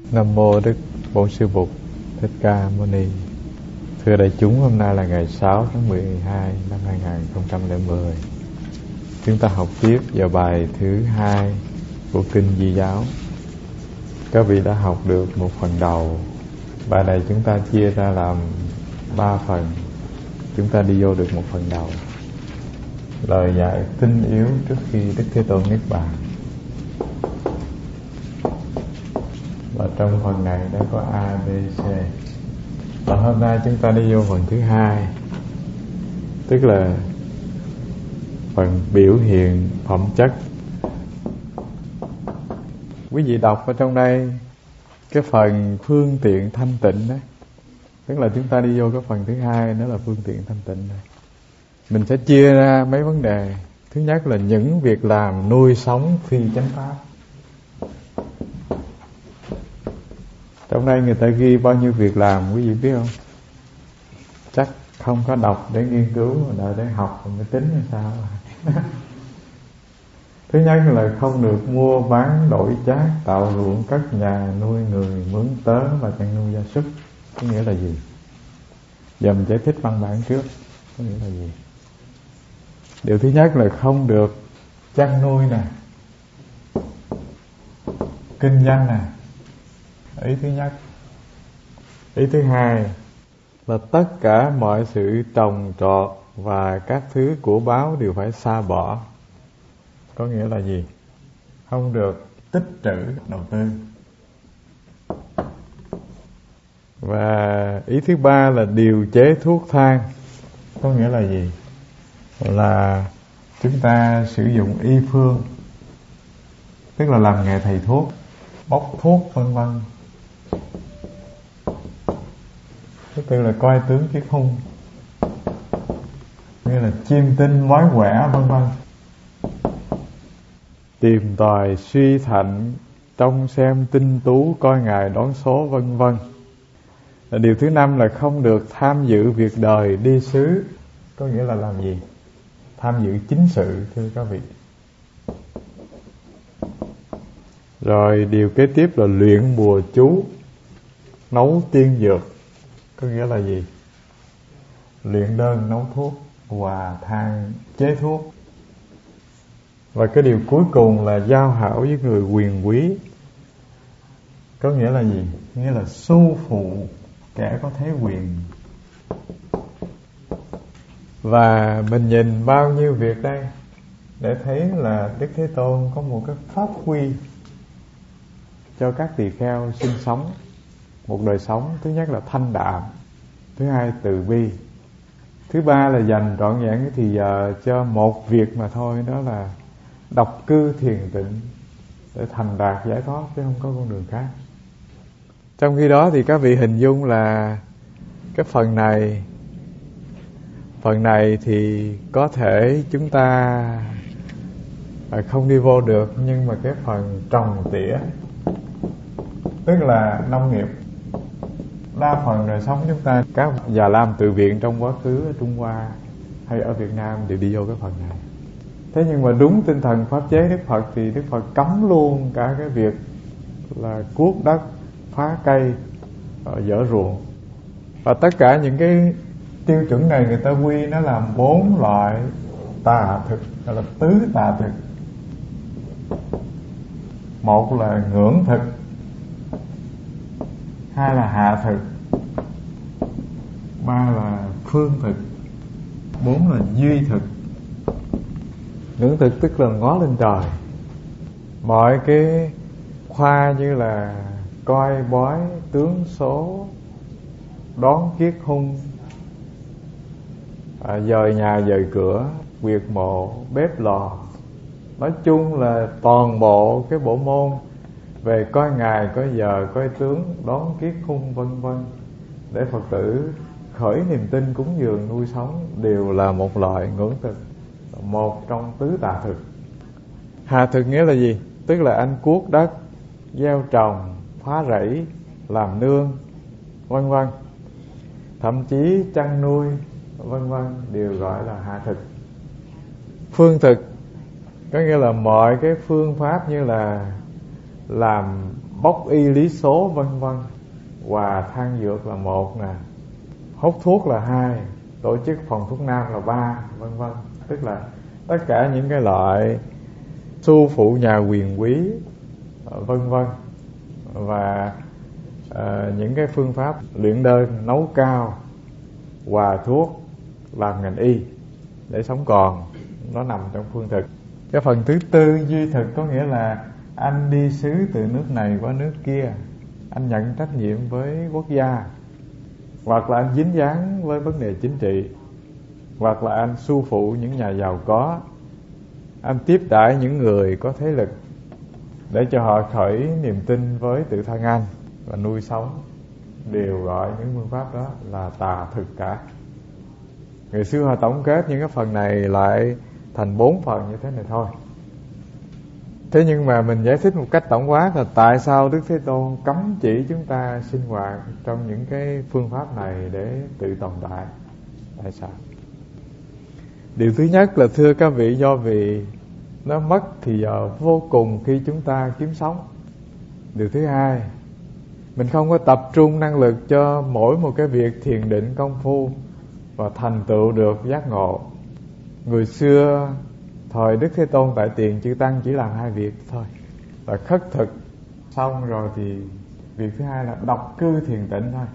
Nam mô Đức Bổn Sư Bụt Thích Ca Mâu Ni. Thưa đại chúng, hôm nay là ngày 6 tháng 12 năm 2010. Chúng ta học tiếp vào bài thứ 2 của Kinh Di Giáo. Các vị đã học được một phần đầu. Bài này chúng ta chia ra làm 3 phần. Chúng ta đi vô được một phần đầu, lời dạy tinh yếu trước khi Đức Thế Tôn Niết Bàn. Và trong phần này nó có A, B, C. Và hôm nay chúng ta đi vô phần thứ 2, tức là phần biểu hiện phẩm chất. Quý vị đọc ở trong đây cái phần phương tiện thanh tịnh đó, tức là chúng ta đi vô cái phần thứ 2, đó là phương tiện thanh tịnh này. Mình sẽ chia ra mấy vấn đề. Thứ nhất là những việc làm nuôi sống phi chánh pháp. Trong đây người ta ghi bao nhiêu việc làm quý vị biết không? Chắc không có đọc để nghiên cứu mà đợi để học rồi mới tính hay sao. Thứ nhất là không được mua bán đổi chác, tạo ruộng, cất nhà, nuôi người, mướn tớ và chăn nuôi gia súc. Có nghĩa là gì? Giờ mình giải thích văn bản trước. Có nghĩa là gì? Điều thứ nhất là không được chăn nuôi nè, kinh doanh nè. Ý thứ nhất. Ý thứ hai là tất cả mọi sự trồng trọt và các thứ của báo đều phải sa bỏ. Có nghĩa là gì? Không được tích trữ đầu tư. Và ý thứ ba là điều chế thuốc thang. Có nghĩa là gì? Là chúng ta sử dụng y phương, tức là làm nghề thầy thuốc, bốc thuốc vân vân. Thứ tư là coi tướng chiếc hung, như là chiêm tinh bói quẻ vân vân. Tìm tòi suy thạnh, trông xem tinh tú, coi ngài đón số vân vân. Điều thứ năm là không được tham dự việc đời đi xứ. Có nghĩa là làm gì? Tham dự chính sự, thưa các vị. Rồi điều kế tiếp là luyện bùa chú, nấu tiên dược. Có nghĩa là gì? Luyện đơn nấu thuốc, hòa than chế thuốc. Và cái điều cuối cùng là giao hảo với người quyền quý. Có nghĩa là gì? Nghĩa là su phụ kẻ có thế quyền. Và mình nhìn bao nhiêu việc đây để thấy là Đức Thế Tôn có một cái pháp quy cho các tỳ kheo sinh sống một đời sống. Thứ nhất là thanh đạm, thứ hai từ bi, thứ ba là dành trọn vẹn cái thì giờ cho một việc mà thôi, đó là độc cư thiền tịnh để thành đạt giải thoát, chứ không có con đường khác. Trong khi đó thì các vị hình dung là cái phần này thì có thể chúng ta không đi vô được, nhưng mà cái phần trồng tỉa, tức là nông nghiệp, đa phần đời sống chúng ta, các già lam tự viện trong quá khứ ở Trung Hoa hay ở Việt Nam đều đi vô cái phần này. Thế nhưng mà đúng tinh thần pháp chế Đức Phật thì Đức Phật cấm luôn cả cái việc là cuốc đất, phá cây, dỡ ruộng. Và tất cả những cái tiêu chuẩn này người ta quy nó làm 4 loại tà thực, gọi là tứ tà thực. Một là ngưỡng thực, hai là hạ thực, ba là phương thực, bốn là duy thực. Ngưỡng thực tức là ngó lên trời. Mọi cái khoa như là coi bói, tướng số, đón kiết hung, dời nhà dời cửa, quyệt mộ, bếp lò, nói chung là toàn bộ cái bộ môn về coi ngày, coi giờ, coi tướng, đón kiết hung vân vân, để Phật tử khởi niềm tin cúng dường nuôi sống, đều là một loại ngưỡng thực, một trong tứ tà thực. Hạ thực nghĩa là gì? Tức là anh cuốc đất, gieo trồng, phá rẫy, làm nương vân vân, thậm chí chăn nuôi vân vân, đều gọi là hạ thực. Phương thực có nghĩa là mọi cái phương pháp như là làm bốc y lý số vân vân, và than dược là 1 nè, hút thuốc là 2, tổ chức phòng thuốc nam là 3, vân vân. Tức là tất cả những cái loại su phụ nhà quyền quý vân vân, và những cái phương pháp luyện đơn, nấu cao, hòa thuốc, làm ngành y để sống còn, nó nằm trong phương thực. Cái phần thứ tư, duy thực, có nghĩa là anh đi xứ từ nước này qua nước kia, anh nhận trách nhiệm với quốc gia, hoặc là anh dính dáng với vấn đề chính trị, hoặc là anh su phụ những nhà giàu có, anh tiếp đãi những người có thế lực để cho họ khởi niềm tin với tự thân anh và nuôi sống. Đều gọi những phương pháp đó là tà thực cả. Người xưa họ tổng kết những cái phần này lại thành 4 phần như thế này thôi. Thế nhưng mà mình giải thích một cách tổng quát là tại sao Đức Thế Tôn cấm chỉ chúng ta sinh hoạt trong những cái phương pháp này để tự tồn tại. Tại sao? Điều thứ nhất là, thưa các vị, do vì nó mất thì giờ vô cùng khi chúng ta kiếm sống. Điều thứ hai, mình không có tập trung năng lực cho mỗi một cái việc thiền định công phu và thành tựu được giác ngộ. Người xưa thời Đức Thế Tôn tại tiền chư tăng chỉ làm 2 việc thôi, là khất thực xong rồi thì việc thứ hai là độc cư thiền tịnh thôi.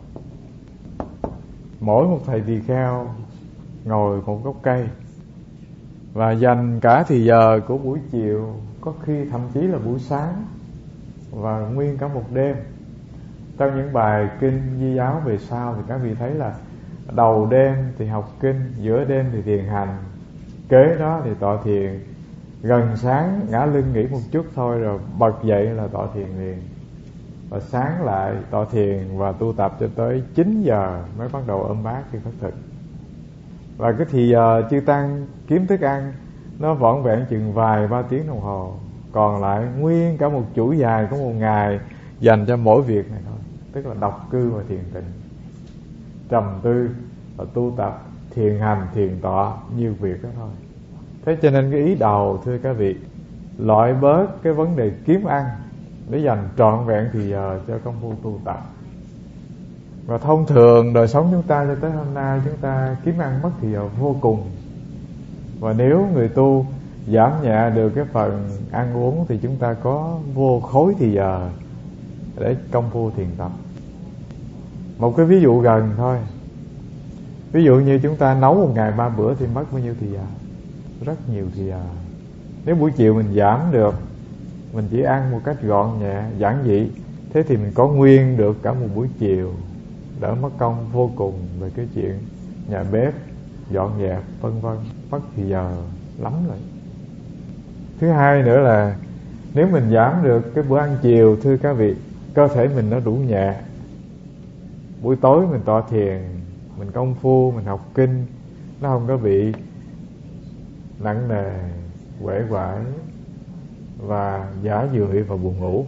Mỗi một thầy tỳ kheo ngồi một gốc cây và dành cả thì giờ của buổi chiều, có khi thậm chí là buổi sáng, và nguyên cả một đêm. Trong những bài kinh Di giáo về sau thì các vị thấy là đầu đêm thì học kinh, giữa đêm thì thiền hành, kế đó thì tọa thiền, gần sáng ngã lưng nghỉ một chút thôi rồi bật dậy là tọa thiền liền, và sáng lại tọa thiền và tu tập cho tới 9 giờ mới bắt đầu ôm bát khi khất thực. Và cái thì giờ chư tăng kiếm thức ăn nó vỏn vẹn chừng vài 3 tiếng đồng hồ, còn lại nguyên cả một chuỗi dài của một ngày dành cho mỗi việc này thôi. Tức là độc cư và thiền tịnh, trầm tư và tu tập, thiền hành, thiền tọa, nhiều việc đó thôi. Thế cho nên cái ý đầu, thưa các vị, loại bớt cái vấn đề kiếm ăn để dành trọn vẹn thì giờ cho công phu tu tập. Và thông thường đời sống chúng ta cho tới hôm nay, chúng ta kiếm ăn mất thì giờ vô cùng. Và nếu người tu giảm nhẹ được cái phần ăn uống thì chúng ta có vô khối thì giờ để công phu thiền tập. Một cái ví dụ gần thôi, ví dụ như chúng ta nấu một ngày 3 bữa thì mất bao nhiêu thì giờ? Rất nhiều thì giờ. Nếu buổi chiều mình giảm được, mình chỉ ăn một cách gọn nhẹ, giản dị, thế thì mình có nguyên được cả một buổi chiều, đỡ mất công vô cùng về cái chuyện nhà bếp, dọn dẹp, vân vân, mất thì giờ lắm rồi. Thứ hai nữa là, nếu mình giảm được cái bữa ăn chiều, thưa các vị, cơ thể mình nó đủ nhẹ. Buổi tối mình tọa thiền, mình công phu, mình học kinh, nó không có bị nặng nề, uể oải và giả dưỡi và buồn ngủ.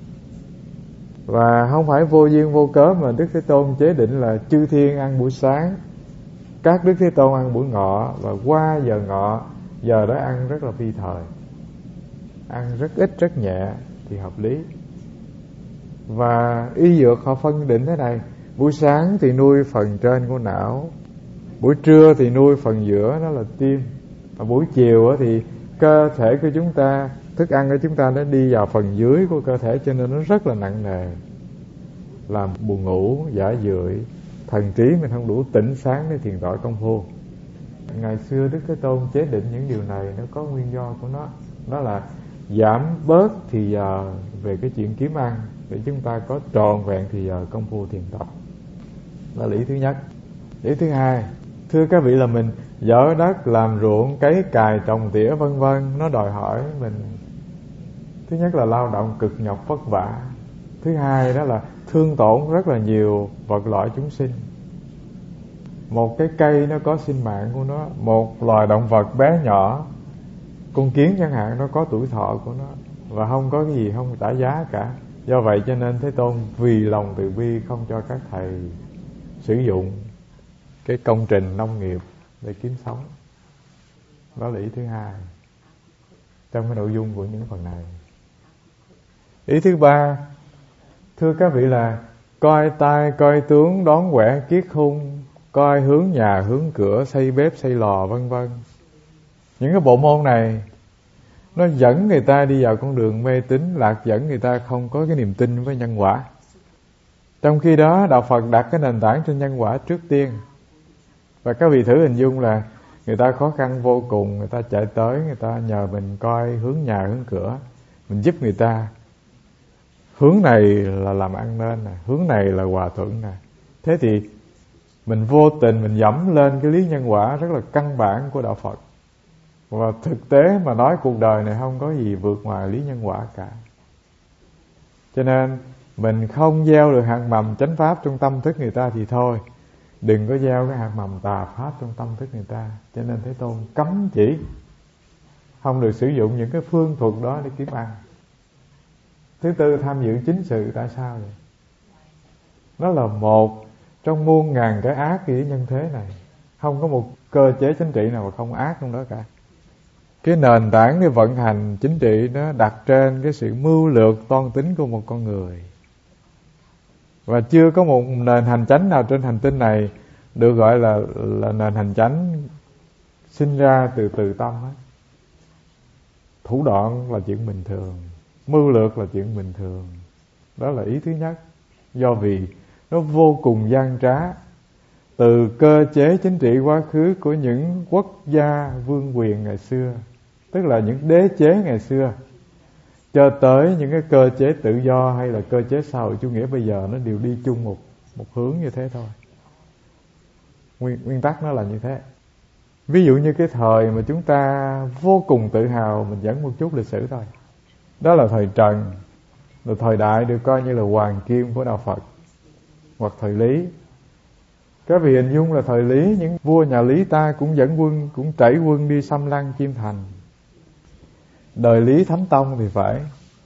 Và không phải vô duyên vô cớ mà Đức Thế Tôn chế định là chư thiên ăn buổi sáng, các Đức Thế Tôn ăn buổi ngọ, và qua giờ ngọ, giờ đó ăn rất là phi thời, ăn rất ít, rất nhẹ thì hợp lý. Và y dược họ phân định thế này: buổi sáng thì nuôi phần trên của não, buổi trưa thì nuôi phần giữa, đó là tim, và buổi chiều thì cơ thể của chúng ta, thức ăn của chúng ta nó đi vào phần dưới của cơ thể, cho nên nó rất là nặng nề, làm buồn ngủ, giả dưỡi, thần trí mình không đủ tỉnh sáng để thiền tọa công phu. Ngày xưa Đức Thế Tôn chế định những điều này nó có nguyên do của nó, đó là giảm bớt thì giờ về cái chuyện kiếm ăn để chúng ta có trọn vẹn thì giờ công phu thiền tập. Đó là lý thứ nhất. Lý thứ hai, thưa các vị, là mình dỡ đất, làm ruộng, cấy cài, trồng tỉa vân vân, nó đòi hỏi mình, thứ nhất là lao động cực nhọc vất vả, thứ hai đó là thương tổn rất là nhiều vật loại chúng sinh. Một cái cây nó có sinh mạng của nó, một loài động vật bé nhỏ, con kiến chẳng hạn, nó có tuổi thọ của nó, và không có cái gì không trả giá cả. Do vậy cho nên Thế Tôn vì lòng từ bi không cho các thầy sử dụng cái công trình nông nghiệp để kiếm sống. Đó là ý thứ hai trong cái nội dung của những phần này. Ý thứ ba, thưa các vị, là coi tai coi tướng, đón quẻ kiết hung, coi hướng nhà hướng cửa, xây bếp xây lò, vân vân. Những cái bộ môn này nó dẫn người ta đi vào con đường mê tín, lạc dẫn người ta không có cái niềm tin với nhân quả. Trong khi đó đạo Phật đặt cái nền tảng trên nhân quả trước tiên. Và các vị thử hình dung là người ta khó khăn vô cùng, người ta chạy tới, người ta nhờ mình coi hướng nhà hướng cửa, mình giúp người ta. Hướng này là làm ăn nên nè, hướng này là hòa thuận nè. Thế thì mình vô tình mình dẫm lên cái lý nhân quả rất là căn bản của đạo Phật. Và thực tế mà nói, cuộc đời này không có gì vượt ngoài lý nhân quả cả. Cho nên mình không gieo được hạt mầm chánh pháp trong tâm thức người ta thì thôi, đừng có gieo cái hạt mầm tà pháp trong tâm thức người ta. Cho nên Thế Tôn cấm chỉ không được sử dụng những cái phương thuật đó để kiếm ăn. Thứ tư, tham dự chính sự. Tại sao vậy? Nó là một trong muôn ngàn cái ác của nhân thế này. Không có một cơ chế chính trị nào mà không ác trong đó cả. Cái nền tảng để vận hành chính trị nó đặt trên cái sự mưu lược toan tính của một con người. Và chưa có một nền hành chánh nào trên hành tinh này được gọi là nền hành chánh sinh ra từ từ tâm hết. Thủ đoạn là chuyện bình thường, mưu lược là chuyện bình thường. Đó là ý thứ nhất. Do vì nó vô cùng gian trá. Từ cơ chế chính trị quá khứ của những quốc gia vương quyền ngày xưa, tức là những đế chế ngày xưa, cho tới những cái cơ chế tự do hay là cơ chế xã hội chủ nghĩa bây giờ, nó đều đi chung một hướng như thế thôi. Nguyên tắc nó là như thế. Ví dụ như cái thời mà chúng ta vô cùng tự hào, mình dẫn một chút lịch sử thôi, đó là thời Trần, là thời đại được coi như là hoàng kim của đạo Phật, hoặc thời Lý. Các vị hình dung là thời Lý, những vua nhà Lý ta cũng dẫn quân, cũng trảy quân đi xâm lăng Chiêm Thành. Đời Lý Thánh Tông thì phải,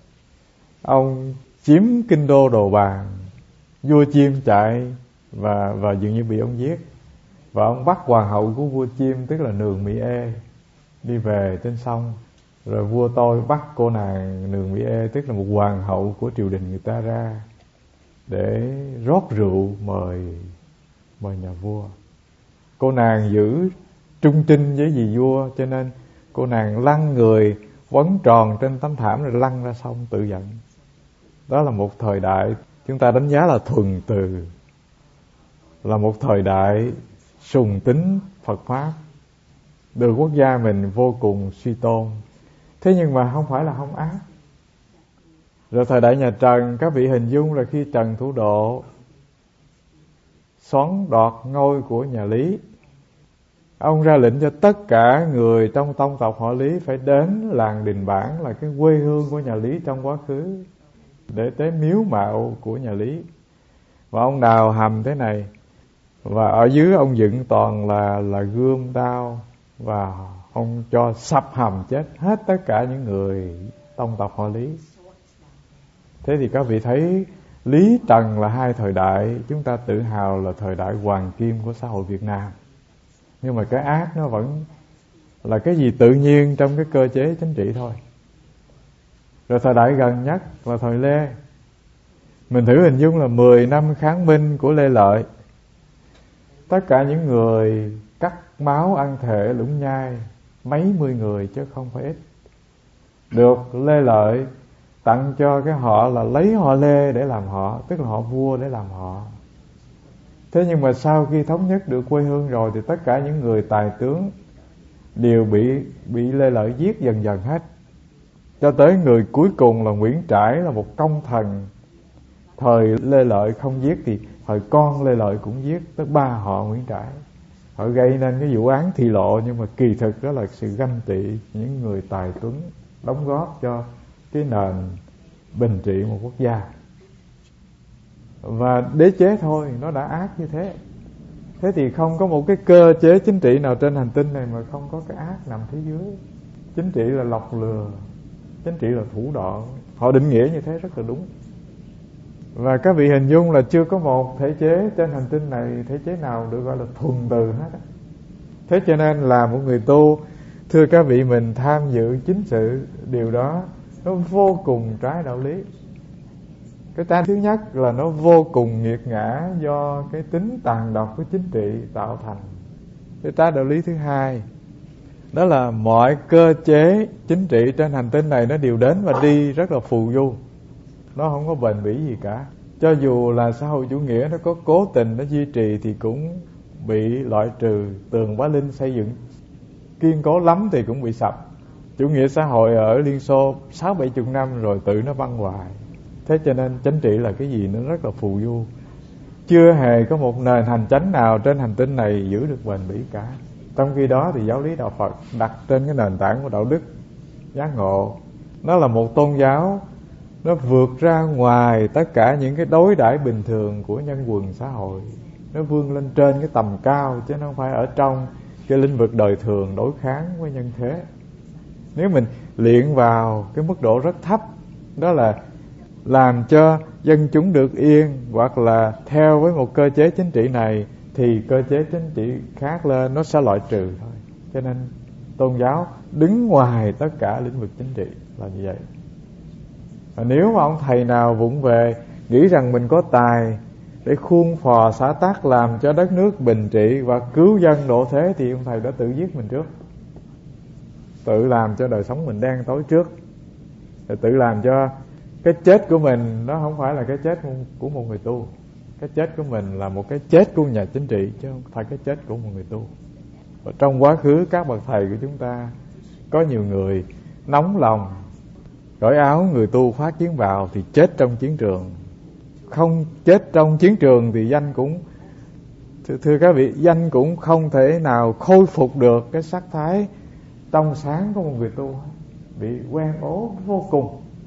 ông chiếm kinh đô Đồ Bàn, vua Chiêm chạy và dường như bị ông giết. Và ông bắt hoàng hậu của vua Chiêm, tức là Nường Mỹ Ê, đi về trên sông. Rồi vua tôi bắt cô nàng Nường Mỹ Ê, tức là một hoàng hậu của triều đình người ta ra, để rót rượu mời nhà vua. Cô nàng giữ trung trinh với dì vua, cho nên cô nàng lăn người quấn tròn trên tấm thảm rồi lăn ra sông tự giận. Đó là một thời đại chúng ta đánh giá là thuần từ, là một thời đại sùng tín Phật Pháp, được quốc gia mình vô cùng suy tôn. Thế nhưng mà không phải là không ác. Rồi thời đại nhà Trần, các vị hình dung là khi Trần Thủ Độ xoắn đoạt ngôi của nhà Lý, ông ra lệnh cho tất cả người trong tông tộc họ Lý phải đến làng Đình Bản, là cái quê hương của nhà Lý trong quá khứ, để tới miếu mạo của nhà Lý. Và ông đào hầm thế này, và ở dưới ông dựng toàn là gươm đao, và ông cho sập hầm chết hết tất cả những người tông tộc họ Lý. Thế thì các vị thấy Lý Trần là hai thời đại chúng ta tự hào là thời đại hoàng kim của xã hội Việt Nam. Nhưng mà cái ác nó vẫn là cái gì tự nhiên trong cái cơ chế chính trị thôi. Rồi thời đại gần nhất là thời Lê. Mình thử hình dung là 10 năm kháng minh của Lê Lợi. Tất cả những người cắt máu ăn thể Lũng Nhai, mấy mươi người chứ không phải ít, được Lê Lợi tặng cho cái họ là lấy họ Lê để làm họ, tức là họ vua để làm họ. Thế nhưng mà sau khi thống nhất được quê hương rồi thì tất cả những người tài tướng đều bị Lê Lợi giết dần dần hết. Cho tới người cuối cùng là Nguyễn Trãi, là một công thần. Thời Lê Lợi không giết thì thời con Lê Lợi cũng giết, tới 3 họ Nguyễn Trãi. Họ gây nên cái vụ án thi lộ, nhưng mà kỳ thực đó là sự ganh tị những người tài tuấn đóng góp cho cái nền bình trị một quốc gia. Và đế chế thôi, nó đã ác như thế. Thế thì không có một cái cơ chế chính trị nào trên hành tinh này mà không có cái ác nằm phía dưới. Chính trị là lọc lừa, chính trị là thủ đoạn. Họ định nghĩa như thế rất là đúng. Và các vị hình dung là chưa có một thể chế trên hành tinh này, thể chế nào được gọi là thuần từ hết. Thế cho nên là một người tu, thưa các vị, mình tham dự chính sự, điều đó nó vô cùng trái đạo lý. Cái trái thứ nhất là nó vô cùng nghiệt ngã do cái tính tàn độc của chính trị tạo thành. Cái trái đạo lý thứ hai đó là mọi cơ chế chính trị trên hành tinh này nó đều đến và đi rất là phù du, nó không có bền bỉ gì cả. Cho dù là xã hội chủ nghĩa nó có cố tình nó duy trì thì cũng bị loại trừ. Tường Bá Linh xây dựng kiên cố lắm thì cũng bị sập. Chủ nghĩa xã hội ở Liên Xô 60-70 năm rồi tự nó băng hoại. Thế cho nên chính trị là cái gì nó rất là phù du. Chưa hề có một nền hành chánh nào trên hành tinh này giữ được bền bỉ cả. Trong khi đó thì giáo lý đạo Phật đặt trên cái nền tảng của đạo đức giác ngộ, nó là một tôn giáo nó vượt ra ngoài tất cả những cái đối đãi bình thường của nhân quần xã hội. Nó vươn lên trên cái tầm cao, chứ nó không phải ở trong cái lĩnh vực đời thường đối kháng với nhân thế. Nếu mình luyện vào cái mức độ rất thấp, đó là làm cho dân chúng được yên, hoặc là theo với một cơ chế chính trị này, thì cơ chế chính trị khác lên nó sẽ loại trừ thôi. Cho nên tôn giáo đứng ngoài tất cả lĩnh vực chính trị là như vậy. Và nếu mà ông thầy nào vụng về nghĩ rằng mình có tài để khuôn phò xã tắc làm cho đất nước bình trị và cứu dân độ thế, thì ông thầy đã tự giết mình trước, tự làm cho đời sống mình đen tối trước, rồi tự làm cho cái chết của mình nó không phải là cái chết của một người tu. Cái chết của mình là một cái chết của nhà chính trị, chứ không phải cái chết của một người tu. Và trong quá khứ các bậc thầy của chúng ta có nhiều người nóng lòng cởi áo người tu phát chiến bào thì chết trong chiến trường. Không chết trong chiến trường thì danh cũng, thưa các vị, danh cũng không thể nào khôi phục được cái sắc thái trong sáng của một người tu, bị quen ố vô cùng.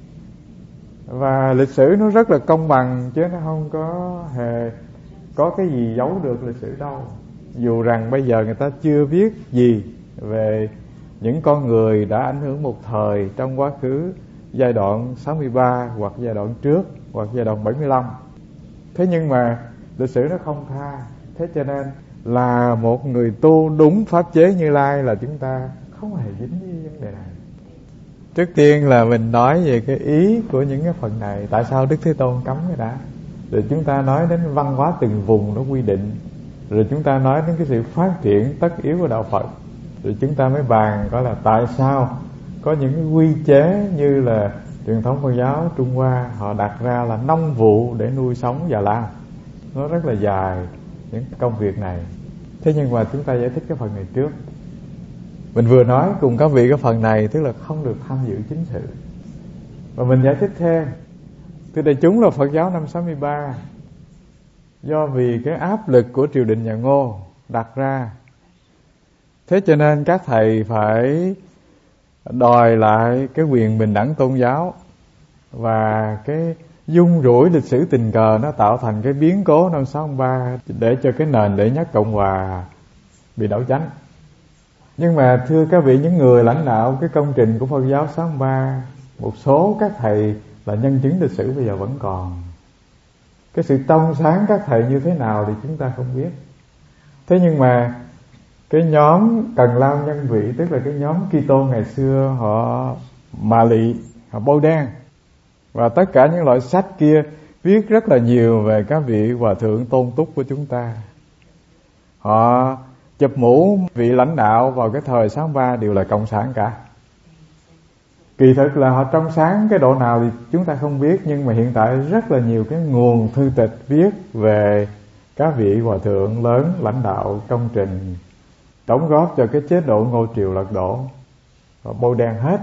Và lịch sử nó rất là công bằng, chứ nó không có hề có cái gì giấu được lịch sử đâu. Dù rằng bây giờ người ta chưa biết gì về những con người đã ảnh hưởng một thời trong quá khứ, giai đoạn 63 hoặc giai đoạn trước hoặc giai đoạn 75. Thế nhưng mà lịch sử nó không tha. Thế cho nên là một người tu đúng pháp chế Như Lai là chúng ta không hề dính với vấn đề này. Trước tiên là mình nói về cái ý của những cái phần này. Tại sao Đức Thế Tôn cấm cái đã, rồi chúng ta nói đến văn hóa từng vùng nó quy định, rồi chúng ta nói đến cái sự phát triển tất yếu của đạo Phật, rồi chúng ta mới bàn coi là tại sao có những cái quy chế như là truyền thống Phật giáo Trung Hoa họ đặt ra là 5 vụ để nuôi sống già lam. Nó rất là dài những công việc này. Thế nhưng mà chúng ta giải thích cái phần này trước. Mình vừa nói cùng các vị cái phần này, tức là không được tham dự chính sự. Và mình giải thích thêm, thưa đại chúng, là Phật giáo năm 63 do vì cái áp lực của triều đình nhà Ngô đặt ra, thế cho nên các thầy phải đòi lại cái quyền bình đẳng tôn giáo. Và cái dung rủi lịch sử tình cờ nó tạo thành cái biến cố năm 63 để cho cái nền đệ nhất Cộng Hòa bị đảo chánh. Nhưng mà thưa các vị, những người lãnh đạo cái công trình của Phật giáo 63, một số các thầy là nhân chứng lịch sử bây giờ vẫn còn. Cái sự trong sáng các thầy như thế nào thì chúng ta không biết. Thế nhưng mà cái nhóm Cần Lao Nhân Vị, tức là cái nhóm Kitô ngày xưa, họ mạ lị, họ bôi đen, và tất cả những loại sách kia viết rất là nhiều về các vị hòa thượng tôn túc của chúng ta. Họ chụp mũ vị lãnh đạo vào cái thời 63 đều là cộng sản cả. Kỳ thực là họ trong sáng cái độ nào thì chúng ta không biết, nhưng mà hiện tại rất là nhiều cái nguồn thư tịch viết về các vị hòa thượng lớn lãnh đạo công trình đóng góp cho cái chế độ Ngô Triều lật đổ, họ bôi đen hết.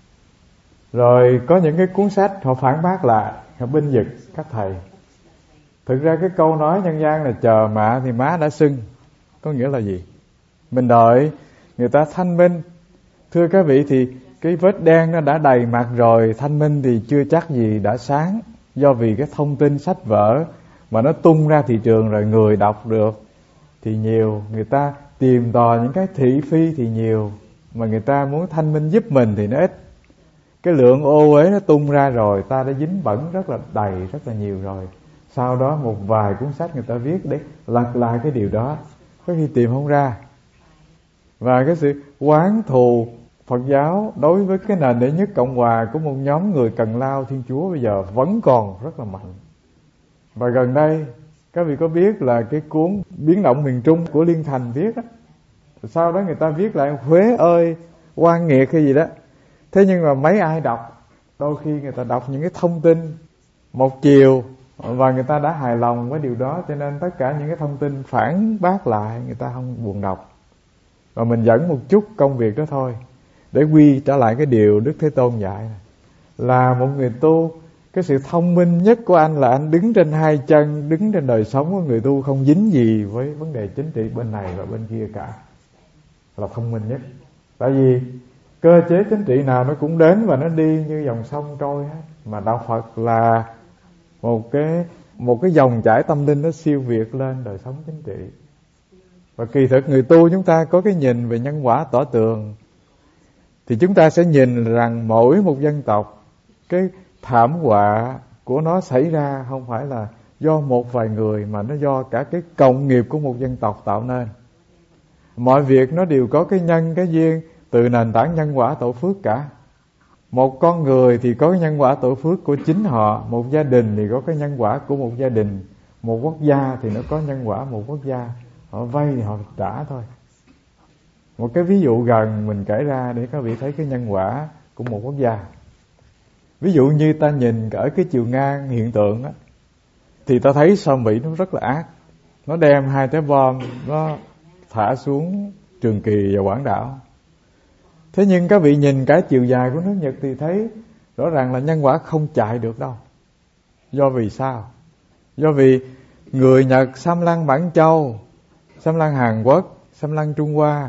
Rồi có những cái cuốn sách họ phản bác lại, họ binh vực các thầy. Thực ra cái câu nói nhân gian là chờ mạ thì má đã sưng, có nghĩa là gì? Mình đợi người ta thanh minh. Thưa các vị, thì cái vết đen nó đã đầy mặt rồi, thanh minh thì chưa chắc gì đã sáng. Do vì cái thông tin sách vở mà nó tung ra thị trường rồi người đọc được thì nhiều, người ta tìm tòi những cái thị phi thì nhiều, mà người ta muốn thanh minh giúp mình thì nó ít. Cái lượng ô uế nó tung ra rồi, ta đã dính bẩn rất là đầy, rất là nhiều rồi. Sau đó một vài cuốn sách người ta viết để lật lại cái điều đó, có khi tìm không ra. Và cái sự oán thù Phật giáo đối với cái nền đệ nhất Cộng Hòa của một nhóm người cần lao Thiên Chúa bây giờ vẫn còn rất là mạnh. Và gần đây các vị có biết là cái cuốn Biến động miền Trung của Liên Thành viết á, sau đó người ta viết lại Huế ơi oan nghiệt hay gì đó. Thế nhưng mà mấy ai đọc, đôi khi người ta đọc những cái thông tin một chiều và người ta đã hài lòng với điều đó, cho nên tất cả những cái thông tin phản bác lại người ta không buồn đọc. Và mình dẫn một chút công việc đó thôi để quy trở lại cái điều Đức Thế Tôn dạy là một người tu, cái sự thông minh nhất của anh là anh đứng trên hai chân, đứng trên đời sống của người tu, không dính gì với vấn đề chính trị bên này và bên kia cả, là thông minh nhất. Tại vì cơ chế chính trị nào nó cũng đến và nó đi như dòng sông trôi hết, mà đạo Phật là một cái dòng chảy tâm linh nó siêu việt lên đời sống chính trị. Và kỳ thực người tu chúng ta có cái nhìn về nhân quả tỏ tường, thì chúng ta sẽ nhìn rằng mỗi một dân tộc, cái thảm họa của nó xảy ra không phải là do một vài người, mà nó do cả cái cộng nghiệp của một dân tộc tạo nên. Mọi việc nó đều có cái nhân, cái duyên từ nền tảng nhân quả tổ phước cả. Một con người thì có cái nhân quả tổ phước của chính họ, một gia đình thì có cái nhân quả của một gia đình, một quốc gia thì nó có nhân quả một quốc gia. Họ vay thì họ trả thôi. Một cái ví dụ gần mình kể ra để các vị thấy cái nhân quả của một quốc gia. Ví dụ như ta nhìn ở cái chiều ngang hiện tượng á, thì ta thấy sao Mỹ nó rất là ác. Nó đem 2 trái bom nó thả xuống Trường Kỳ và Quảng Đảo. Thế nhưng các vị nhìn cái chiều dài của nước Nhật thì thấy rõ ràng là nhân quả không chạy được đâu. Do vì sao? Do vì người Nhật xâm lăng Mãn Châu, xâm lăng Hàn Quốc, xâm lăng Trung Hoa.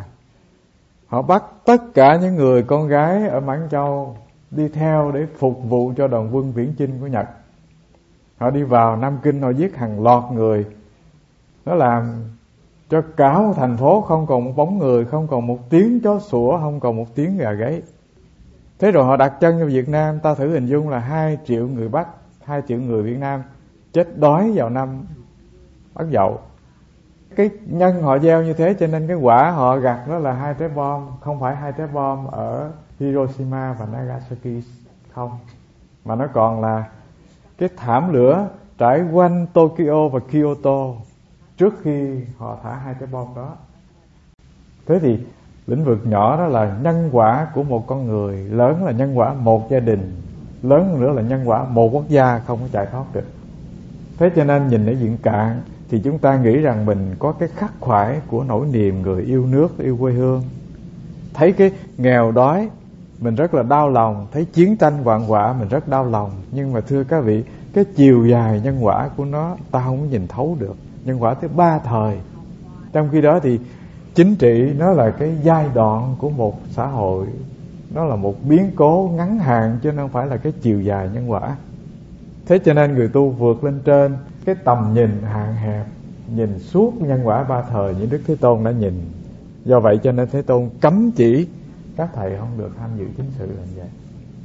Họ bắt tất cả những người con gái ở Mãn Châu đi theo để phục vụ cho đoàn quân viễn chinh của Nhật. Họ đi vào Nam Kinh, họ giết hàng loạt người. Nó làm cho cả một thành phố không còn một bóng người, không còn một tiếng chó sủa, không còn một tiếng gà gáy. Thế rồi họ đặt chân vào Việt Nam, ta thử hình dung là 2 triệu người Bắc, 2 triệu người Việt Nam chết đói vào năm Ất Dậu. Cái nhân họ gieo như thế, cho nên cái quả họ gặt đó là 2 trái bom. Không phải 2 trái bom ở Hiroshima và Nagasaki không, mà nó còn là cái thảm lửa trải quanh Tokyo và Kyoto trước khi họ thả 2 trái bom đó. Thế thì lĩnh vực nhỏ đó là nhân quả của một con người, lớn là nhân quả một gia đình, lớn hơn nữa là nhân quả một quốc gia không có chạy thoát được. Thế cho nên nhìn ở diện cạn thì chúng ta nghĩ rằng mình có cái khắc khoải của nỗi niềm người yêu nước, yêu quê hương. Thấy cái nghèo đói mình rất là đau lòng, thấy chiến tranh hoạn họa mình rất đau lòng. Nhưng mà thưa các vị, cái chiều dài nhân quả của nó ta không có nhìn thấu được. Nhân quả tới 3 thời. Trong khi đó thì chính trị nó là cái giai đoạn của một xã hội, nó là một biến cố ngắn hạn chứ không phải là cái chiều dài nhân quả. Thế cho nên người tu vượt lên trên cái tầm nhìn hạn hẹp, nhìn suốt nhân quả 3 thời như Đức Thế Tôn đã nhìn. Do vậy cho nên Thế Tôn cấm chỉ các thầy không được tham dự chính sự làm vậy.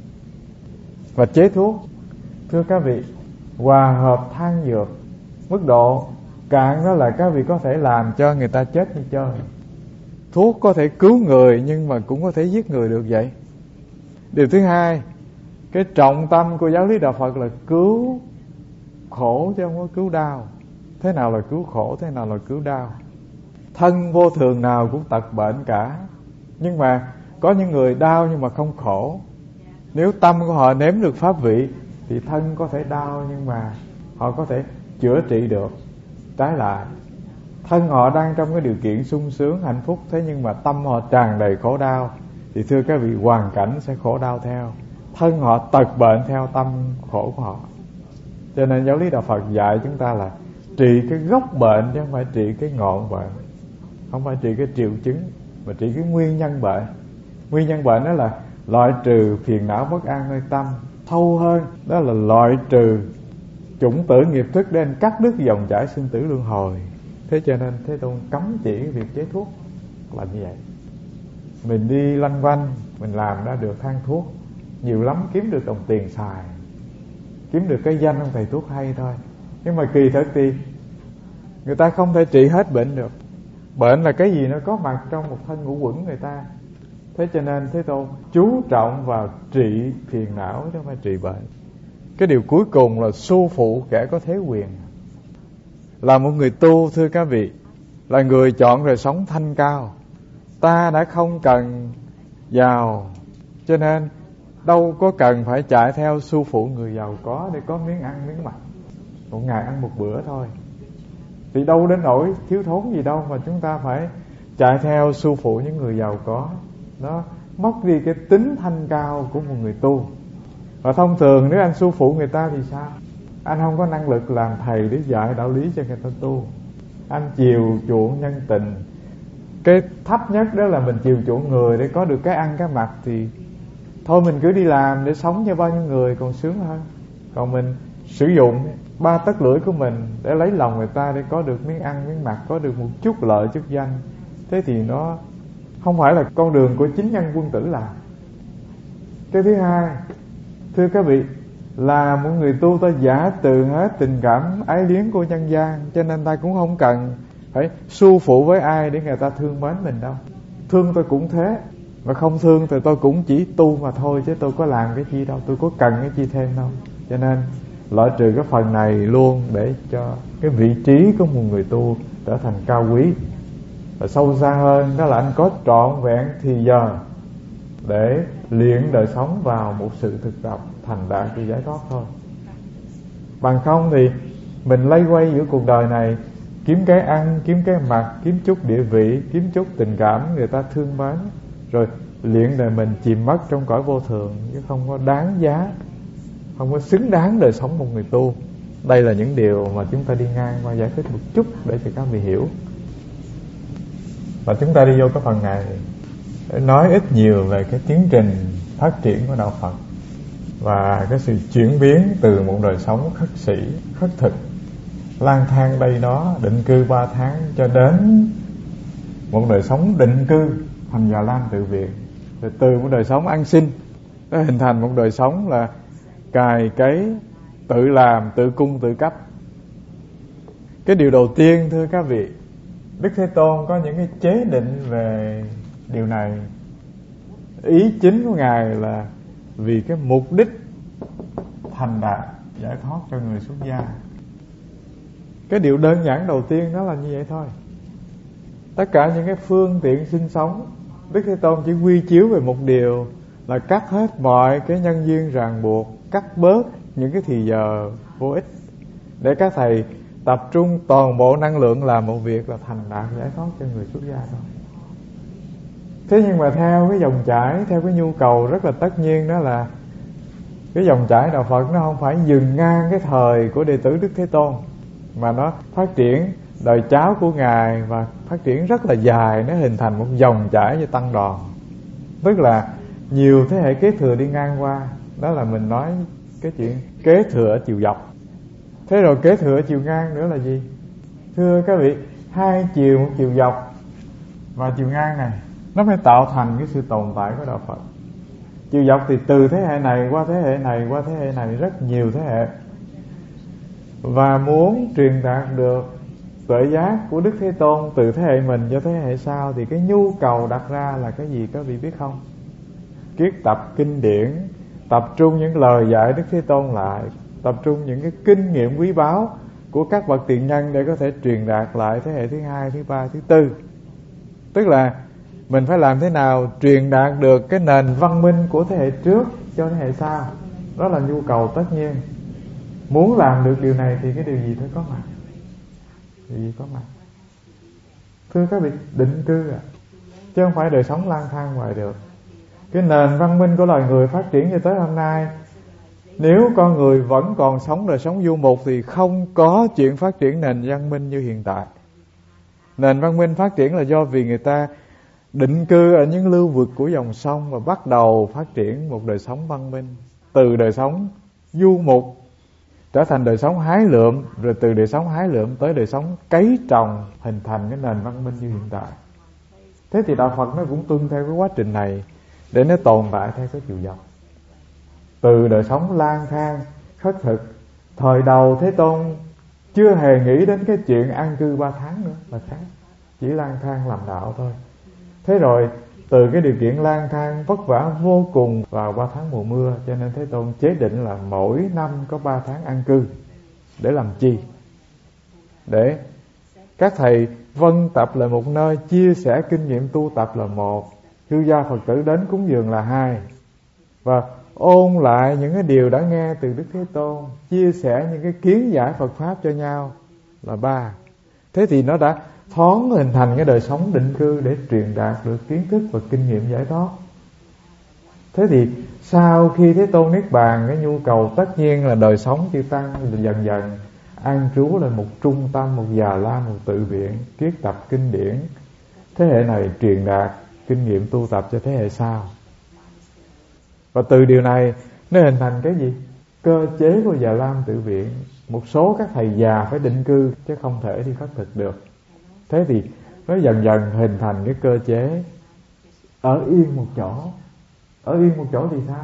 Và chế thuốc, thưa các vị, hòa hợp than dược, mức độ cạn đó là các vị có thể làm cho người ta chết như chơi. Thuốc có thể cứu người nhưng mà cũng có thể giết người được vậy. Điều thứ hai, cái trọng tâm của giáo lý Đạo Phật là cứu khổ chứ không có cứu đau. Thế nào là cứu khổ, thế nào là cứu đau? Thân vô thường nào cũng tật bệnh cả. Nhưng mà có những người đau nhưng mà không khổ. Nếu tâm của họ nếm được pháp vị thì thân có thể đau nhưng mà họ có thể chữa trị được. Trái lại, thân họ đang trong cái điều kiện sung sướng, hạnh phúc, thế nhưng mà tâm họ tràn đầy khổ đau thì thưa các vị, hoàn cảnh sẽ khổ đau theo, thân họ tật bệnh theo tâm khổ của họ. Cho nên giáo lý Đạo Phật dạy chúng ta là trị cái gốc bệnh chứ không phải trị cái ngọn bệnh, không phải trị cái triệu chứng mà trị cái nguyên nhân bệnh. Nguyên nhân bệnh đó là loại trừ phiền não bất an nơi tâm. Sâu hơn đó là loại trừ chủng tử nghiệp thức để anh cắt đứt dòng chảy sinh tử luân hồi. Thế cho nên Thế Tôn cấm chỉ việc chế thuốc là như vậy. Mình đi lanh quanh, mình làm ra được thang thuốc, nhiều lắm kiếm được đồng tiền xài, kiếm được cái danh ông thầy thuốc hay thôi. Nhưng mà kỳ thực thì người ta không thể trị hết bệnh được. Bệnh là cái gì nó có mặt trong một thân ngũ quẩn người ta. Thế cho nên Thế Tôn chú trọng vào trị phiền não chứ không phải trị bệnh. Cái điều cuối cùng là su phụ kẻ có thế quyền. Là một người tu, thưa các vị, là người chọn đời sống thanh cao. Ta đã không cần giàu, cho nên đâu có cần phải chạy theo su phụ người giàu có để có miếng ăn miếng mặc, một ngày ăn một bữa thôi. Thì đâu đến nỗi thiếu thốn gì đâu mà chúng ta phải chạy theo su phụ những người giàu có. Nó mất đi cái tính thanh cao của một người tu. Và thông thường nếu anh su phụ người ta thì sao? Anh không có năng lực làm thầy để dạy đạo lý cho người ta tu. Anh chiều chuộng nhân tình. Cái thấp nhất đó là mình chiều chuộng người để có được cái ăn cái mặc, thì thôi mình cứ đi làm để sống cho bao nhiêu người còn sướng hơn. Còn mình sử dụng 3 tấc lưỡi của mình để lấy lòng người ta, để có được miếng ăn miếng mặc, có được một chút lợi chút danh, thế thì nó không phải là con đường của chính nhân quân tử làm. Cái thứ hai, thưa các vị, là một người tu ta giả từ hết tình cảm ái liếng của nhân gian, cho nên ta cũng không cần phải su phụ với ai để người ta thương mến mình đâu. Thương tôi cũng thế, mà không thương thì tôi cũng chỉ tu mà thôi, chứ tôi có làm cái chi đâu, tôi có cần cái chi thêm đâu. Cho nên loại trừ cái phần này luôn, để cho cái vị trí của một người tu trở thành cao quý. Và sâu xa hơn đó là anh có trọn vẹn thì giờ để luyện đời sống vào một sự thực tập thành đạt cho giải thoát thôi. Bằng không thì mình lây quay giữa cuộc đời này, kiếm cái ăn, kiếm cái mặc, kiếm chút địa vị, kiếm chút tình cảm người ta thương mến, rồi luyện đời mình chìm mất trong cõi vô thường, chứ không có đáng giá, không có xứng đáng đời sống một người tu. Đây là những điều mà chúng ta đi ngang qua giải thích một chút để cho các vị hiểu. Và chúng ta đi vô cái phần này để nói ít nhiều về cái tiến trình phát triển của đạo Phật và cái sự chuyển biến từ một đời sống khất sĩ, khất thực, lang thang đây đó, định cư 3 tháng, cho đến một đời sống định cư thành Già Lam tự viện. Rồi từ một đời sống ăn xin nó hình thành một đời sống là cày cấy, tự làm, tự cung, tự cấp. Cái điều đầu tiên, thưa các vị, Đức Thế Tôn có những cái chế định về điều này. Ý chính của Ngài là vì cái mục đích thành đạt giải thoát cho người xuất gia. Cái điều đơn giản đầu tiên đó là như vậy thôi. Tất cả những cái phương tiện sinh sống, Đức Thế Tôn chỉ quy chiếu về một điều là cắt hết mọi cái nhân duyên ràng buộc, cắt bớt những cái thì giờ vô ích, để các thầy tập trung toàn bộ năng lượng làm một việc là thành đạt giải thoát cho người xuất gia thôi. Thế nhưng mà theo cái dòng chảy, theo cái nhu cầu rất là tất nhiên, đó là cái dòng chảy đạo Phật nó không phải dừng ngang cái thời của đệ tử Đức Thế Tôn, mà nó phát triển đời cháu của Ngài và phát triển rất là dài, nó hình thành một dòng chảy như tăng đoàn. Tức là nhiều thế hệ kế thừa đi ngang qua. Đó là mình nói cái chuyện kế thừa ở chiều dọc. Thế rồi kế thừa ở chiều ngang nữa là gì? Thưa các vị, 2 chiều, một chiều dọc và chiều ngang này, nó phải tạo thành cái sự tồn tại của đạo Phật. Chiều dọc thì từ thế hệ này qua thế hệ này qua thế hệ này, rất nhiều thế hệ. Và muốn truyền đạt được tuệ giác của Đức Thế Tôn từ thế hệ mình cho thế hệ sau, thì cái nhu cầu đặt ra là cái gì các vị biết không? Kiết tập kinh điển, tập trung những lời dạy Đức Thế Tôn lại, tập trung những cái kinh nghiệm quý báu của các bậc tiền nhân để có thể truyền đạt lại thế hệ thứ 2, thứ 3, thứ 4. Tức là mình phải làm thế nào truyền đạt được cái nền văn minh của thế hệ trước cho thế hệ sau. Đó là nhu cầu tất nhiên. Muốn làm được điều này thì cái điều gì phải có mặt? Điều gì có mặt? Thưa các vị, định cư chứ không phải đời sống lang thang ngoài được. Cái nền văn minh của loài người phát triển cho tới hôm nay, nếu con người vẫn còn sống đời sống du mục thì không có chuyện phát triển nền văn minh như hiện tại. Nền văn minh phát triển là do vì người ta định cư ở những lưu vực của dòng sông và bắt đầu phát triển một đời sống văn minh. Từ đời sống du mục trở thành đời sống hái lượm, rồi từ đời sống hái lượm tới đời sống cấy trồng, hình thành cái nền văn minh như hiện tại. Thế thì đạo Phật nó cũng tuân theo cái quá trình này để nó tồn tại theo cái chiều dọc. Từ đời sống lang thang, khất thực, thời đầu Thế Tôn chưa hề nghĩ đến cái chuyện an cư 3 tháng nữa là khác, chỉ lang thang làm đạo thôi. Thế rồi từ cái điều kiện lang thang vất vả vô cùng vào 3 tháng mùa mưa, cho nên Thế Tôn chế định là mỗi năm có 3 tháng an cư. Để làm chi? Để các thầy vân tập lại một nơi, chia sẻ kinh nghiệm tu tập là một, cư gia Phật tử đến cúng dường là hai, và ôn lại những cái điều đã nghe từ Đức Thế Tôn, chia sẻ những cái kiến giải Phật Pháp cho nhau là ba. Thế thì nó đã thoáng hình thành cái đời sống định cư để truyền đạt được kiến thức và kinh nghiệm giải thoát. Thế thì sau khi Thế Tôn Niết Bàn, cái nhu cầu tất nhiên là đời sống chư tăng dần dần an trú là một trung tâm, một già lam, một tự viện, kiết tập kinh điển. Thế hệ này truyền đạt kinh nghiệm tu tập cho thế hệ sau. Và từ điều này nó hình thành cái gì? Cơ chế của già lam tự viện. Một số các thầy già phải định cư chứ không thể đi khất thực được. Thế thì nó dần dần hình thành cái cơ chế ở yên một chỗ. Ở yên một chỗ thì sao?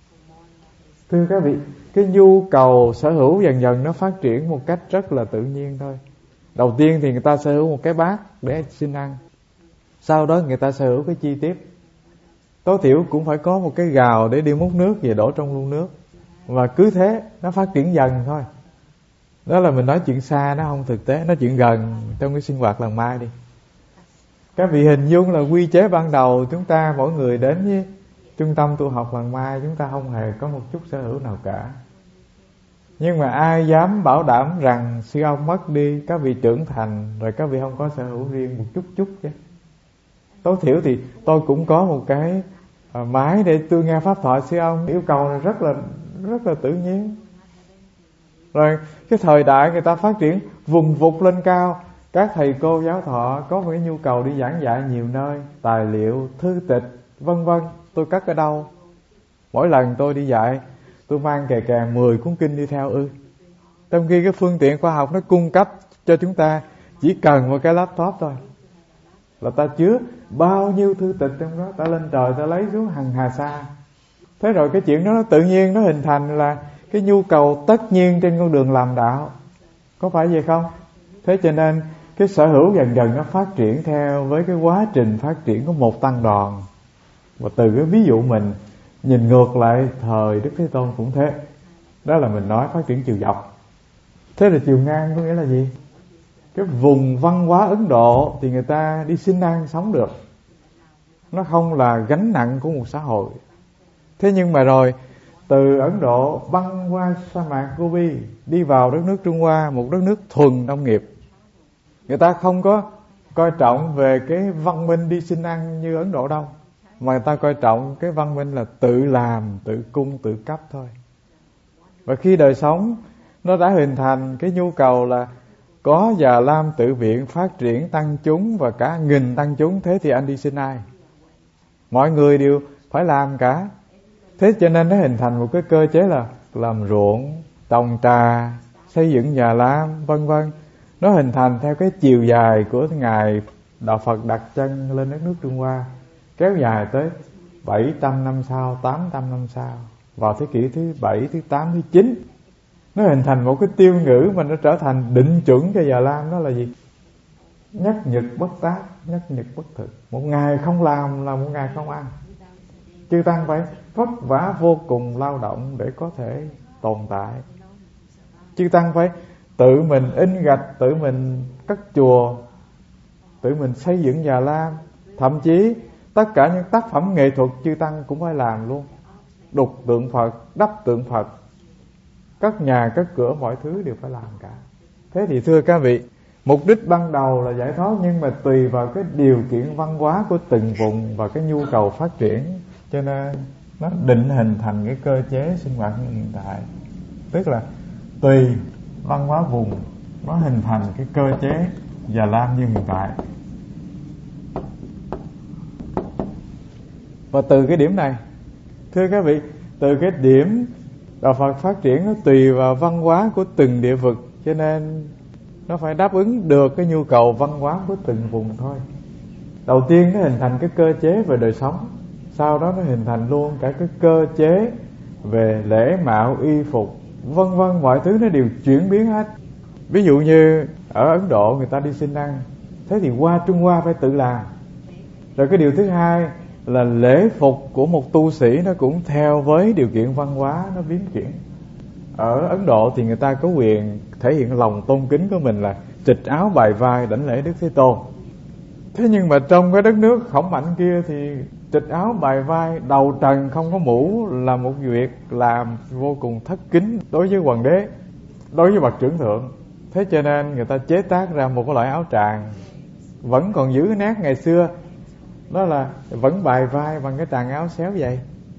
Thưa các vị, cái nhu cầu sở hữu dần dần nó phát triển một cách rất là tự nhiên thôi. Đầu tiên thì người ta sở hữu một cái bát để xin ăn. Sau đó người ta sở hữu cái chi tiết. Tối thiểu cũng phải có một cái gào để đi múc nước về đổ trong lu nước. Và cứ thế nó phát triển dần thôi. Đó là mình nói chuyện xa, nó không thực tế. Nói chuyện gần trong cái sinh hoạt lần mai đi. Các vị hình dung là quy chế ban đầu chúng ta mỗi người đến với trung tâm tu học lần mai, chúng ta không hề có một chút sở hữu nào cả. Nhưng mà ai dám bảo đảm rằng sư ông mất đi, các vị trưởng thành rồi các vị không có sở hữu riêng một chút chứ. Tối thiểu thì tôi cũng có một cái máy để tôi nghe pháp thoại sư ông. Yêu cầu này rất là tự nhiên. Rồi cái thời đại người ta phát triển vùng vụt lên cao, các thầy cô giáo thọ có một cái nhu cầu đi giảng dạy nhiều nơi, tài liệu, thư tịch, vân vân. Tôi cất ở đâu? Mỗi lần tôi đi dạy, tôi mang kè 10 cuốn kinh đi theo Trong khi cái phương tiện khoa học nó cung cấp cho chúng ta chỉ cần một cái laptop thôi, là ta chứa bao nhiêu thư tịch trong đó, ta lên trời ta lấy xuống hằng hà sa. Thế rồi cái chuyện đó nó tự nhiên nó hình thành là cái nhu cầu tất nhiên trên con đường làm đạo. Có phải vậy không? Thế cho nên cái sở hữu dần dần nó phát triển theo với cái quá trình phát triển của một tăng đoàn. Và từ cái ví dụ mình nhìn ngược lại thời Đức Thế Tôn cũng thế. Đó là mình nói phát triển chiều dọc. Thế là chiều ngang có nghĩa là gì? Cái vùng văn hóa Ấn Độ thì người ta đi xin ăn sống được, nó không là gánh nặng của một xã hội. Thế nhưng mà rồi từ Ấn Độ băng qua sa mạc Gobi đi vào đất nước Trung Hoa, một đất nước thuần nông nghiệp, người ta không có coi trọng về cái văn minh đi xin ăn như Ấn Độ đâu, mà người ta coi trọng cái văn minh là tự làm, tự cung, tự cấp thôi. Và khi đời sống nó đã hình thành cái nhu cầu là có Già Lam tự viện phát triển tăng chúng và cả nghìn tăng chúng, thế thì anh đi xin ai? Mọi người đều phải làm cả. Thế cho nên nó hình thành một cái cơ chế là làm ruộng, trồng trà, xây dựng Già Lam, vân vân. Nó hình thành theo cái chiều dài của ngày Đạo Phật đặt chân lên đất nước Trung Hoa, kéo dài tới 700 năm sau, 800 năm sau, vào thế kỷ thứ 7, thứ 8, thứ 9. Nó hình thành một cái tiêu ngữ mà nó trở thành định chuẩn cho Già Lam. Đó là gì? Nhất nhật bất tác, nhất nhật bất thực. Một ngày không làm là một ngày không ăn. Chư tăng phải vất vả vô cùng lao động để có thể tồn tại. Chư tăng phải tự mình in gạch, tự mình cất chùa, tự mình xây dựng Già Lam. Thậm chí tất cả những tác phẩm nghệ thuật chư tăng cũng phải làm luôn. Đục tượng Phật, đắp tượng Phật, cất nhà, cất cửa, mọi thứ đều phải làm cả. Thế thì thưa các vị, mục đích ban đầu là giải thoát, nhưng mà tùy vào cái điều kiện văn hóa của từng vùng và cái nhu cầu phát triển, cho nên nó định hình thành cái cơ chế sinh hoạt như hiện tại. Tức là tùy văn hóa vùng nó hình thành cái cơ chế Già Lam như hiện tại. Và từ cái điểm này, thưa các vị, từ cái điểm Đạo Phật phát triển nó tùy vào văn hóa của từng địa vực, cho nên nó phải đáp ứng được cái nhu cầu văn hóa của từng vùng thôi. Đầu tiên nó hình thành cái cơ chế về đời sống, sau đó nó hình thành luôn cả cái cơ chế về lễ mạo y phục, vân vân, mọi thứ nó đều chuyển biến hết. Ví dụ như ở Ấn Độ người ta đi xin ăn, thế thì qua Trung Hoa phải tự làm. Rồi cái điều thứ hai, là lễ phục của một tu sĩ nó cũng theo với điều kiện văn hóa nó biến chuyển. Ở Ấn Độ thì người ta có quyền thể hiện lòng tôn kính của mình là trịch áo bài vai đảnh lễ Đức Thế Tôn. Thế nhưng mà trong cái đất nước khổng mạnh kia thì trịch áo bài vai, đầu trần không có mũ là một việc làm vô cùng thất kính đối với hoàng đế, đối với bậc trưởng thượng. Thế cho nên người ta chế tác ra một cái loại áo tràng vẫn còn giữ cái nét ngày xưa, đó là vẫn bài vai bằng cái tràng áo xéo vậy.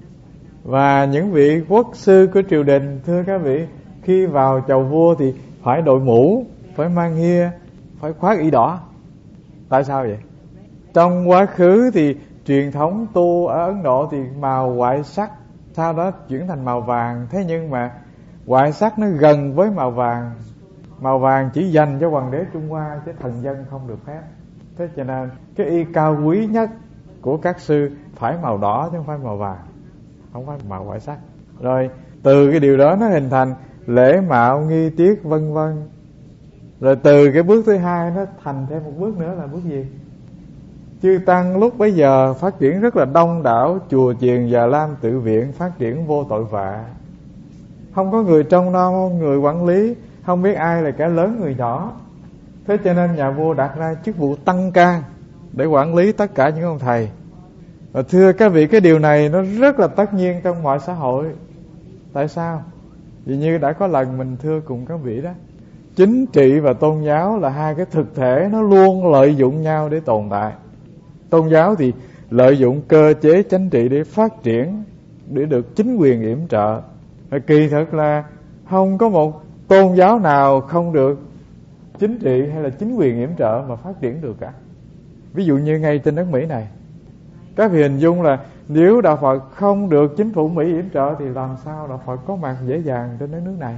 Và những vị quốc sư của triều đình, thưa các vị, khi vào chầu vua thì phải đội mũ, phải mang hia, phải khoác y đỏ. Tại sao vậy? Trong quá khứ thì truyền thống tu ở Ấn Độ thì màu white sắc, sau đó chuyển thành màu vàng. Thế nhưng mà white sắc nó gần với màu vàng. Màu vàng chỉ dành cho hoàng đế Trung Hoa, chứ thần dân không được phép. Thế cho nên cái y cao quý nhất của các sư phải màu đỏ chứ không phải màu vàng, không phải màu white sắc. Rồi từ cái điều đó nó hình thành lễ mạo nghi tiết vân vân. Rồi từ cái bước thứ hai nó thành thêm một bước nữa là bước gì? Chư tăng lúc bấy giờ phát triển rất là đông đảo, chùa chiền Già Lam tự viện phát triển vô tội vạ. Không có người trông nom, không người quản lý, không biết ai là kẻ lớn người nhỏ. Thế cho nên nhà vua đặt ra chức vụ tăng can để quản lý tất cả những ông thầy. Và thưa các vị, cái điều này nó rất là tất nhiên trong mọi xã hội. Tại sao? Vì như đã có lần mình thưa cùng các vị đó, chính trị và tôn giáo là hai cái thực thể nó luôn lợi dụng nhau để tồn tại. Tôn giáo thì lợi dụng cơ chế chính trị để phát triển, để được chính quyền yểm trợ. Và kỳ thực là không có một tôn giáo nào không được chính trị hay là chính quyền yểm trợ mà phát triển được cả. Ví dụ như ngay trên đất Mỹ này, các vị hình dung là nếu đạo Phật không được chính phủ Mỹ yểm trợ thì làm sao đạo Phật có mặt dễ dàng trên đất nước này.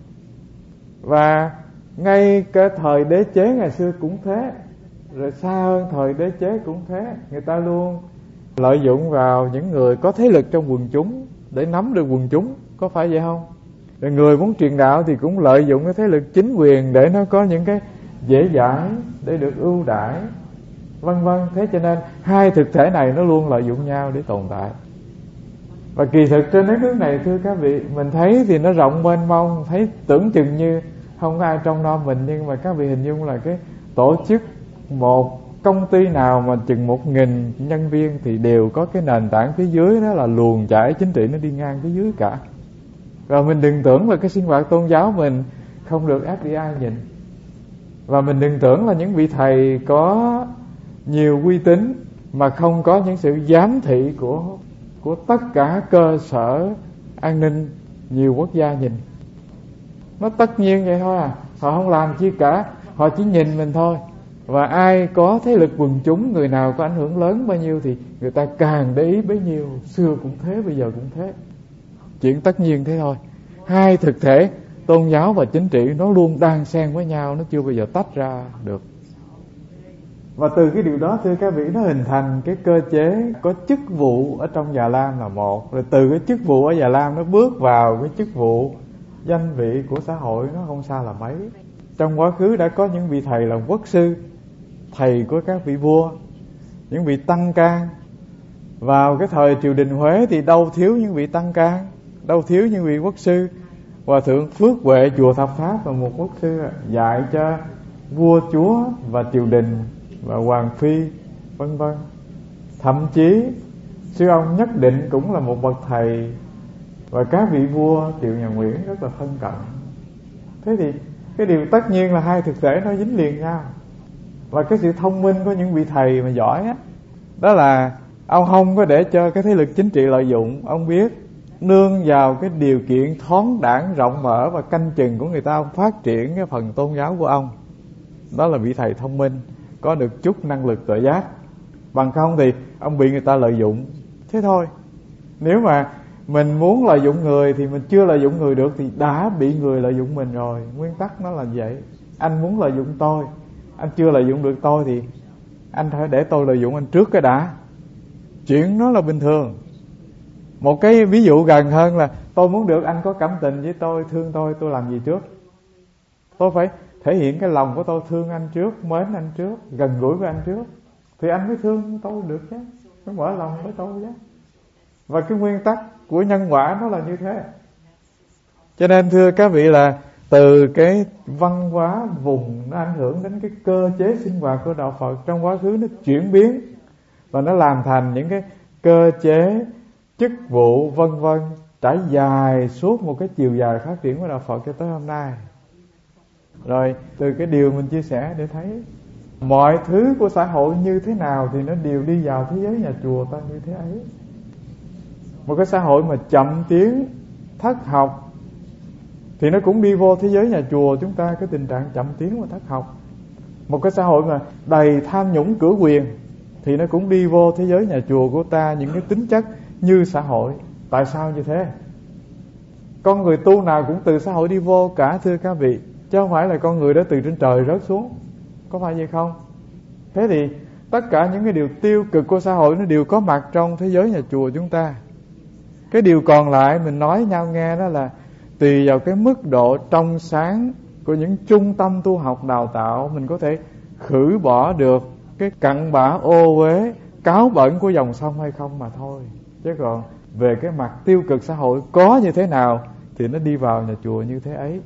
Và ngay cái thời đế chế ngày xưa cũng thế, rồi xa hơn thời đế chế cũng thế. Người ta luôn lợi dụng vào những người có thế lực trong quần chúng để nắm được quần chúng, có phải vậy không? Rồi người muốn truyền đạo thì cũng lợi dụng cái thế lực chính quyền để nó có những cái dễ dãi, để được ưu đãi, vân vân. Thế cho nên hai thực thể này nó luôn lợi dụng nhau để tồn tại. Và kỳ thực trên đất nước này, thưa các vị, mình thấy thì nó rộng mênh mông, thấy tưởng chừng như không có ai trông nom mình. Nhưng mà các vị hình dung là cái tổ chức, một công ty nào mà chừng 1.000 nhân viên thì đều có cái nền tảng phía dưới, đó là luồng chảy chính trị nó đi ngang phía dưới cả. Rồi mình đừng tưởng là cái sinh hoạt tôn giáo mình không được FDI nhìn. Và mình đừng tưởng là những vị thầy có nhiều uy tín mà không có những sự giám thị của tất cả cơ sở an ninh nhiều quốc gia nhìn. Nó tất nhiên vậy thôi à. Họ không làm chi cả, họ chỉ nhìn mình thôi. Và ai có thế lực quần chúng, người nào có ảnh hưởng lớn bao nhiêu thì người ta càng để ý bấy nhiêu. Xưa cũng thế, bây giờ cũng thế. Chuyện tất nhiên thế thôi. Hai thực thể tôn giáo và chính trị nó luôn đan xen với nhau, nó chưa bao giờ tách ra được. Và từ cái điều đó, thưa các vị, nó hình thành cái cơ chế có chức vụ ở trong Già Lam là một. Rồi từ cái chức vụ ở Già Lam nó bước vào cái chức vụ danh vị của xã hội, nó không xa là mấy. Trong quá khứ đã có những vị thầy là quốc sư, thầy của các vị vua, những vị tăng can. Vào cái thời triều đình Huế thì đâu thiếu những vị tăng can, đâu thiếu những vị quốc sư. Hòa thượng Phước Huệ chùa Thập Pháp là một quốc sư dạy cho vua chúa và triều đình và hoàng phi vân vân. Thậm chí sư ông Nhất Định cũng là một bậc thầy, và các vị vua triều nhà Nguyễn rất là thân cận. Thế thì cái điều tất nhiên là hai thực thể nó dính liền nhau. Và cái sự thông minh của những vị thầy mà giỏi á, đó là ông không có để cho cái thế lực chính trị lợi dụng. Ông biết nương vào cái điều kiện thoáng đãng rộng mở và canh chừng của người ta, ông phát triển cái phần tôn giáo của ông. Đó là vị thầy thông minh, có được chút năng lực tự giác. Bằng không thì ông bị người ta lợi dụng. Thế thôi. Nếu mà mình muốn lợi dụng người thì mình chưa lợi dụng người được thì đã bị người lợi dụng mình rồi. Nguyên tắc nó là vậy. Anh muốn lợi dụng tôi, anh chưa lợi dụng được tôi thì anh phải để tôi lợi dụng anh trước cái đã. Chuyện đó là bình thường. Một cái ví dụ gần hơn là tôi muốn được anh có cảm tình với tôi, thương tôi làm gì trước? Tôi phải thể hiện cái lòng của tôi thương anh trước, mến anh trước, gần gũi với anh trước, thì anh mới thương tôi được chứ. nó mở lòng với tôi đó. Và cái nguyên tắc của nhân quả nó là như thế. Cho nên thưa các vị là từ cái văn hóa vùng nó ảnh hưởng đến cái cơ chế sinh hoạt của đạo Phật trong quá khứ, nó chuyển biến và nó làm thành những cái cơ chế, chức vụ vân vân, trải dài suốt một cái chiều dài phát triển của đạo Phật cho tới hôm nay. Rồi từ cái điều mình chia sẻ để thấy mọi thứ của xã hội như thế nào thì nó đều đi vào thế giới nhà chùa ta như thế ấy. Một cái xã hội mà chậm tiến, thất học thì nó cũng đi vô thế giới nhà chùa chúng ta, cái tình trạng chậm tiến và thất học. Một cái xã hội mà đầy tham nhũng cửa quyền thì nó cũng đi vô thế giới nhà chùa của ta những cái tính chất như xã hội. Tại sao như thế? Con người tu nào cũng từ xã hội đi vô cả thưa các vị, chứ không phải là con người đó từ trên trời rớt xuống. Có phải vậy không? Thế thì tất cả những cái điều tiêu cực của xã hội nó đều có mặt trong thế giới nhà chùa chúng ta. Cái điều còn lại mình nói nhau nghe đó là tùy vào cái mức độ trong sáng của những trung tâm tu học đào tạo, mình có thể khử bỏ được cái cặn bã ô uế, cáo bẩn của dòng sông hay không mà thôi. Chứ còn về cái mặt tiêu cực xã hội có như thế nào thì nó đi vào nhà chùa như thế ấy.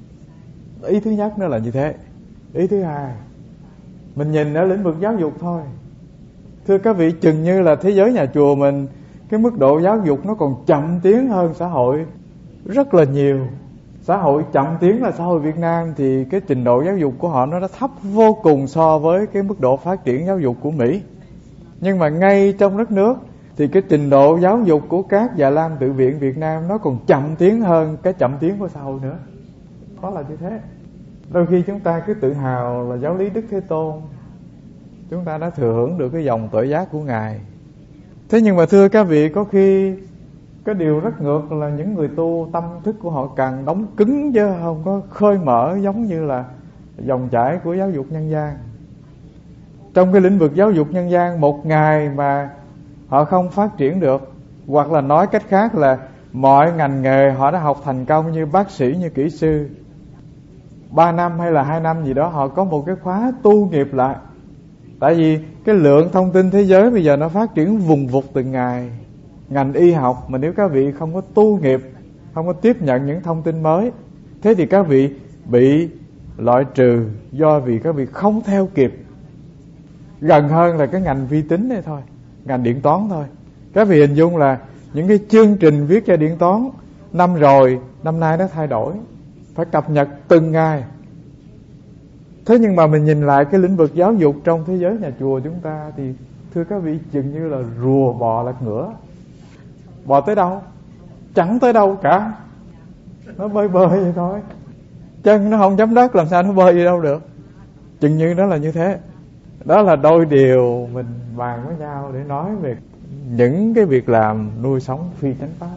Ý thứ nhất nó là như thế. Ý thứ hai, mình nhìn ở lĩnh vực giáo dục thôi. Thưa các vị, chừng như là thế giới nhà chùa mình, cái mức độ giáo dục nó còn chậm tiến hơn xã hội rất là nhiều. Xã hội chậm tiến là xã hội Việt Nam thì cái trình độ giáo dục của họ nó đã thấp vô cùng so với cái mức độ phát triển giáo dục của Mỹ. Nhưng mà ngay trong đất nước thì cái trình độ giáo dục của các Già Lam Tự viện Việt Nam nó còn chậm tiến hơn cái chậm tiến của xã hội nữa. Đó là như thế. Đôi khi chúng ta cứ tự hào là giáo lý Đức Thế Tôn, chúng ta đã thừa hưởng được cái dòng tuệ giác của Ngài. Thế nhưng mà thưa các vị, có khi cái điều rất ngược là những người tu tâm thức của họ càng đóng cứng chứ không có khơi mở giống như là dòng chảy của giáo dục nhân gian. Trong cái lĩnh vực giáo dục nhân gian, một ngày mà họ không phát triển được, hoặc là nói cách khác là mọi ngành nghề họ đã học thành công như bác sĩ, như kỹ sư, 3 năm hay là 2 năm gì đó họ có một cái khóa tu nghiệp lại. Tại vì cái lượng thông tin thế giới bây giờ nó phát triển vùng vụt từng ngày. Ngành y học mà nếu các vị không có tu nghiệp, không có tiếp nhận những thông tin mới, thế thì các vị bị loại trừ do vì các vị không theo kịp. Gần hơn là cái ngành vi tính này thôi, ngành điện toán thôi. Các vị hình dung là những cái chương trình viết cho điện toán năm rồi, năm nay nó thay đổi, phải cập nhật từng ngày. Thế nhưng mà mình nhìn lại cái lĩnh vực giáo dục trong thế giới nhà chùa chúng ta thì thưa các vị, chừng như là rùa bò lật ngửa. Bò tới đâu? Chẳng tới đâu cả. Nó bơi vậy thôi. Chân nó không chấm đất làm sao nó bơi đi đâu được. Chừng như nó là như thế. Đó là đôi điều mình bàn với nhau để nói về những cái việc làm nuôi sống phi chánh pháp.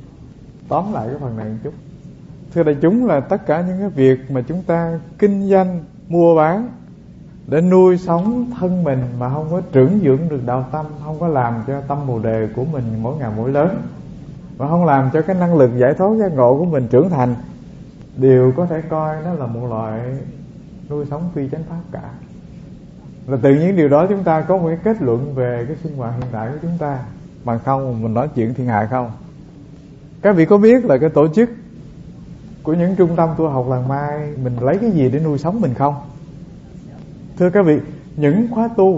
Tóm lại cái phần này một chút. Thưa đại chúng, là tất cả những cái việc mà chúng ta kinh doanh, mua bán để nuôi sống thân mình mà không có trưởng dưỡng được đạo tâm, không có làm cho tâm bồ đề của mình mỗi ngày mỗi lớn, và không làm cho cái năng lực giải thoát giác ngộ của mình trưởng thành, đều có thể coi nó là một loại nuôi sống phi chánh pháp cả. Và từ những điều đó chúng ta có một cái kết luận về cái sinh hoạt hiện tại của chúng ta. Bằng không mình nói chuyện thiên hạ không. Các vị có biết là cái tổ chức của những trung tâm tu học làng Mai mình lấy cái gì để nuôi sống mình không? Thưa các vị, những khóa tu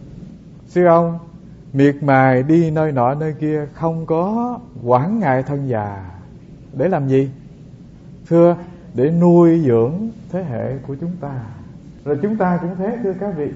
sư ông miệt mài đi nơi nọ nơi kia, không có quản ngại thân già. Để làm gì? Thưa, để nuôi dưỡng thế hệ của chúng ta. Rồi chúng ta cũng thế thưa các vị.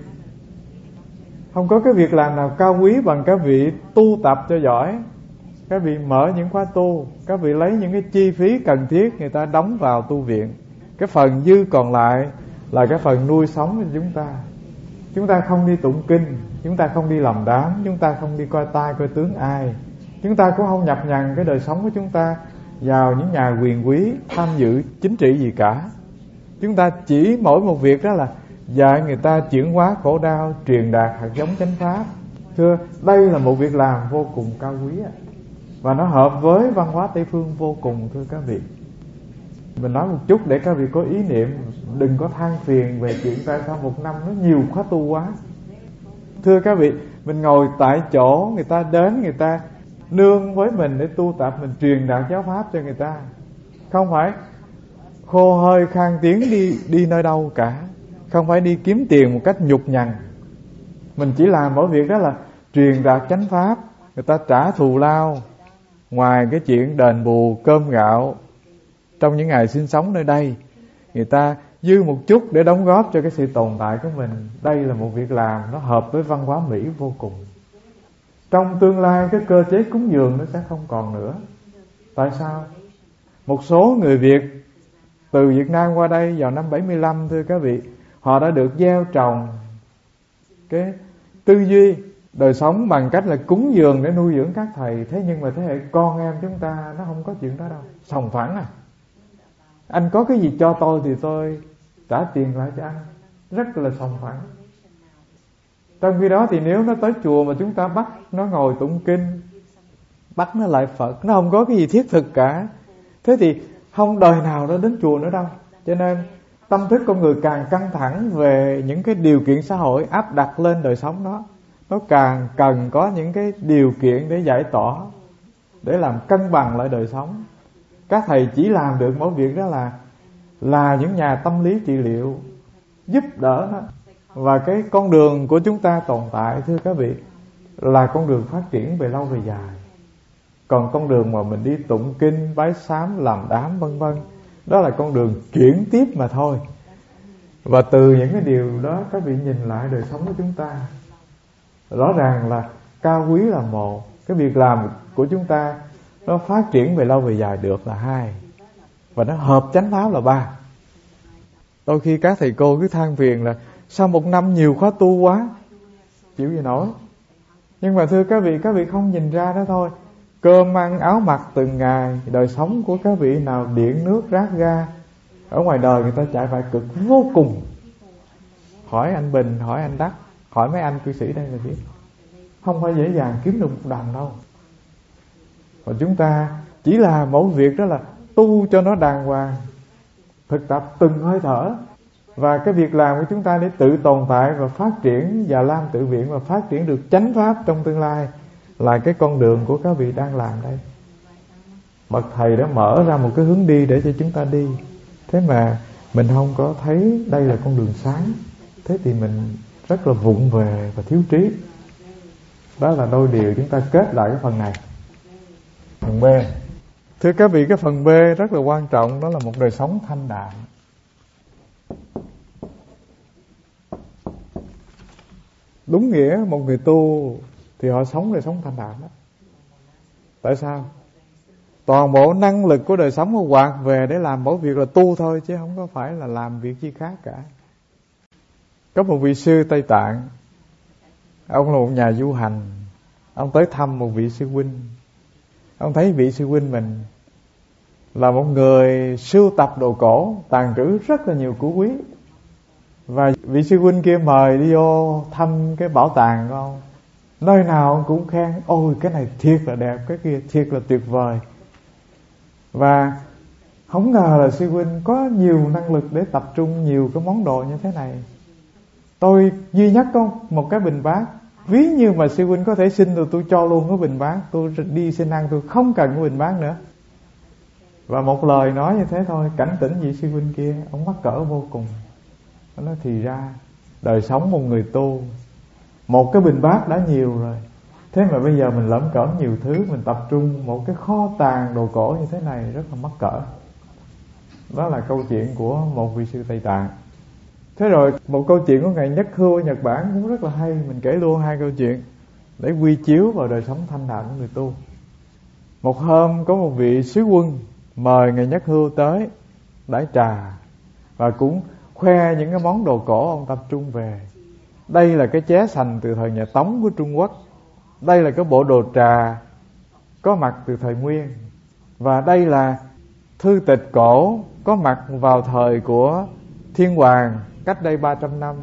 Không có cái việc làm nào cao quý bằng các vị tu tập cho giỏi. Các vị mở những khóa tu, các vị lấy những cái chi phí cần thiết người ta đóng vào tu viện. Cái phần dư còn lại là cái phần nuôi sống cho chúng ta. Chúng ta không đi tụng kinh, chúng ta không đi làm đám, chúng ta không đi coi tai coi tướng ai, chúng ta cũng không nhập nhằn cái đời sống của chúng ta vào những nhà quyền quý tham dự chính trị gì cả. Chúng ta chỉ mỗi một việc đó là dạy người ta chuyển hóa khổ đau, truyền đạt hạt giống chánh pháp. Thưa, đây là một việc làm vô cùng cao quý, và nó hợp với văn hóa Tây phương vô cùng thưa các vị. Mình nói một chút để các vị có ý niệm, đừng có than phiền về chuyện tại sao một năm nó nhiều khóa tu quá. Thưa các vị, Mình ngồi tại chỗ, người ta đến, người ta nương với mình để tu tập, mình truyền đạt giáo pháp cho người ta. Không phải khô hơi khang tiếng đi nơi đâu cả. Không phải đi kiếm tiền một cách nhục nhằn. Mình chỉ làm mỗi việc đó là truyền đạt chánh pháp. Người ta trả thù lao. Ngoài cái chuyện đền bù cơm gạo trong những ngày sinh sống nơi đây, người ta dư một chút để đóng góp cho cái sự tồn tại của mình. Đây là một việc làm nó hợp với văn hóa Mỹ vô cùng. Trong tương lai cái cơ chế cúng dường nó sẽ không còn nữa. Tại sao? Một số người Việt từ Việt Nam qua đây vào năm 75, thưa các vị, họ đã được gieo trồng cái tư duy đời sống bằng cách là cúng dường để nuôi dưỡng các thầy. Thế nhưng mà thế hệ con em chúng ta nó không có chuyện đó đâu. Sòng phẳng à. Anh có cái gì cho tôi thì tôi trả tiền lại cho anh. Rất là sòng phẳng. Trong khi đó thì nếu nó tới chùa mà chúng ta bắt nó ngồi tụng kinh, bắt nó lại Phật, nó không có cái gì thiết thực cả, thế thì không đời nào nó đến chùa nữa đâu. Cho nên tâm thức con người càng căng thẳng về những cái điều kiện xã hội áp đặt lên đời sống đó, nó càng cần có những cái điều kiện để giải tỏa, để làm cân bằng lại đời sống. Các thầy chỉ làm được mỗi việc đó là những nhà tâm lý trị liệu, giúp đỡ nó. Và cái con đường của chúng ta tồn tại, thưa các vị, là con đường phát triển về lâu về dài. Còn con đường mà mình đi tụng kinh, bái sám, làm đám vân vân, đó là con đường chuyển tiếp mà thôi. Và từ những cái điều đó các vị nhìn lại đời sống của chúng ta, rõ ràng là cao quý là một, cái việc làm của chúng ta nó phát triển về lâu về dài được là hai, và nó hợp chánh pháp là ba. Đôi khi các thầy cô cứ than phiền là sao một năm nhiều khóa tu quá, chịu gì nổi. Nhưng mà thưa các vị không nhìn ra đó thôi. Cơm ăn áo mặc từng ngày, đời sống của các vị nào điện nước rác ga, ở ngoài đời người ta chạy vài cực vô cùng. Hỏi anh Bình, hỏi anh Đắc, hỏi mấy anh cư sĩ đây là biết, không phải dễ dàng kiếm được một đồng đâu. Còn chúng ta chỉ là mỗi việc đó là tu cho nó đàng hoàng, thực tập từng hơi thở. Và cái việc làm của chúng ta để tự tồn tại và phát triển Già Lam Tự Viện và phát triển được chánh pháp trong tương lai là cái con đường của các vị đang làm đây. Bậc thầy đã mở ra một cái hướng đi để cho chúng ta đi, thế mà mình không có thấy đây là con đường sáng. Thế thì mình rất là vụng về và thiếu trí. Đó là đôi điều chúng ta kết lại cái phần này. Phần B, thưa các vị, cái phần B rất là quan trọng. Đó là một đời sống thanh đạm. Đúng nghĩa một người tu thì họ sống đời sống thanh đạm đó. Tại sao? Toàn bộ năng lực của đời sống họ quạt về để làm mỗi việc là tu thôi, chứ không có phải là làm việc gì khác cả. Có một vị sư Tây Tạng, ông là một nhà du hành. Ông tới thăm một vị sư huynh. Ông thấy vị sư huynh mình là một người sưu tập đồ cổ, tàng trữ rất là nhiều của quý. Và vị sư huynh kia mời đi vô thăm cái bảo tàng của ông. Nơi nào ông cũng khen, ôi cái này thiệt là đẹp, cái kia thiệt là tuyệt vời. Và không ngờ là sư huynh có nhiều năng lực để tập trung nhiều cái món đồ như thế này. Tôi duy nhất có một cái bình bát, ví như mà sư huynh có thể xin rồi tôi cho luôn cái bình bát, tôi đi xin ăn tôi không cần cái bình bát nữa. Và một lời nói như thế thôi, cảnh tỉnh vị sư huynh kia, ông mắc cỡ vô cùng. Nó nói thì ra đời sống một người tu, một cái bình bát đã nhiều rồi, thế mà bây giờ mình lẩm cẩm nhiều thứ, mình tập trung một cái kho tàng đồ cổ như thế này rất là mắc cỡ. Đó là câu chuyện của một vị sư Tây Tạng. Thế rồi một câu chuyện của ngài Nhất Hưu ở Nhật Bản cũng rất là hay. Mình kể luôn hai câu chuyện để quy chiếu vào đời sống thanh đạm của người tu. Một hôm có một vị sứ quân mời ngài Nhất Hưu tới đãi trà, và cũng khoe những cái món đồ cổ ông tập trung về. Đây là cái ché sành từ thời nhà Tống của Trung Quốc, đây là cái bộ đồ trà có mặt từ thời Nguyên, và đây là thư tịch cổ có mặt vào thời của Thiên Hoàng cách đây 300 năm,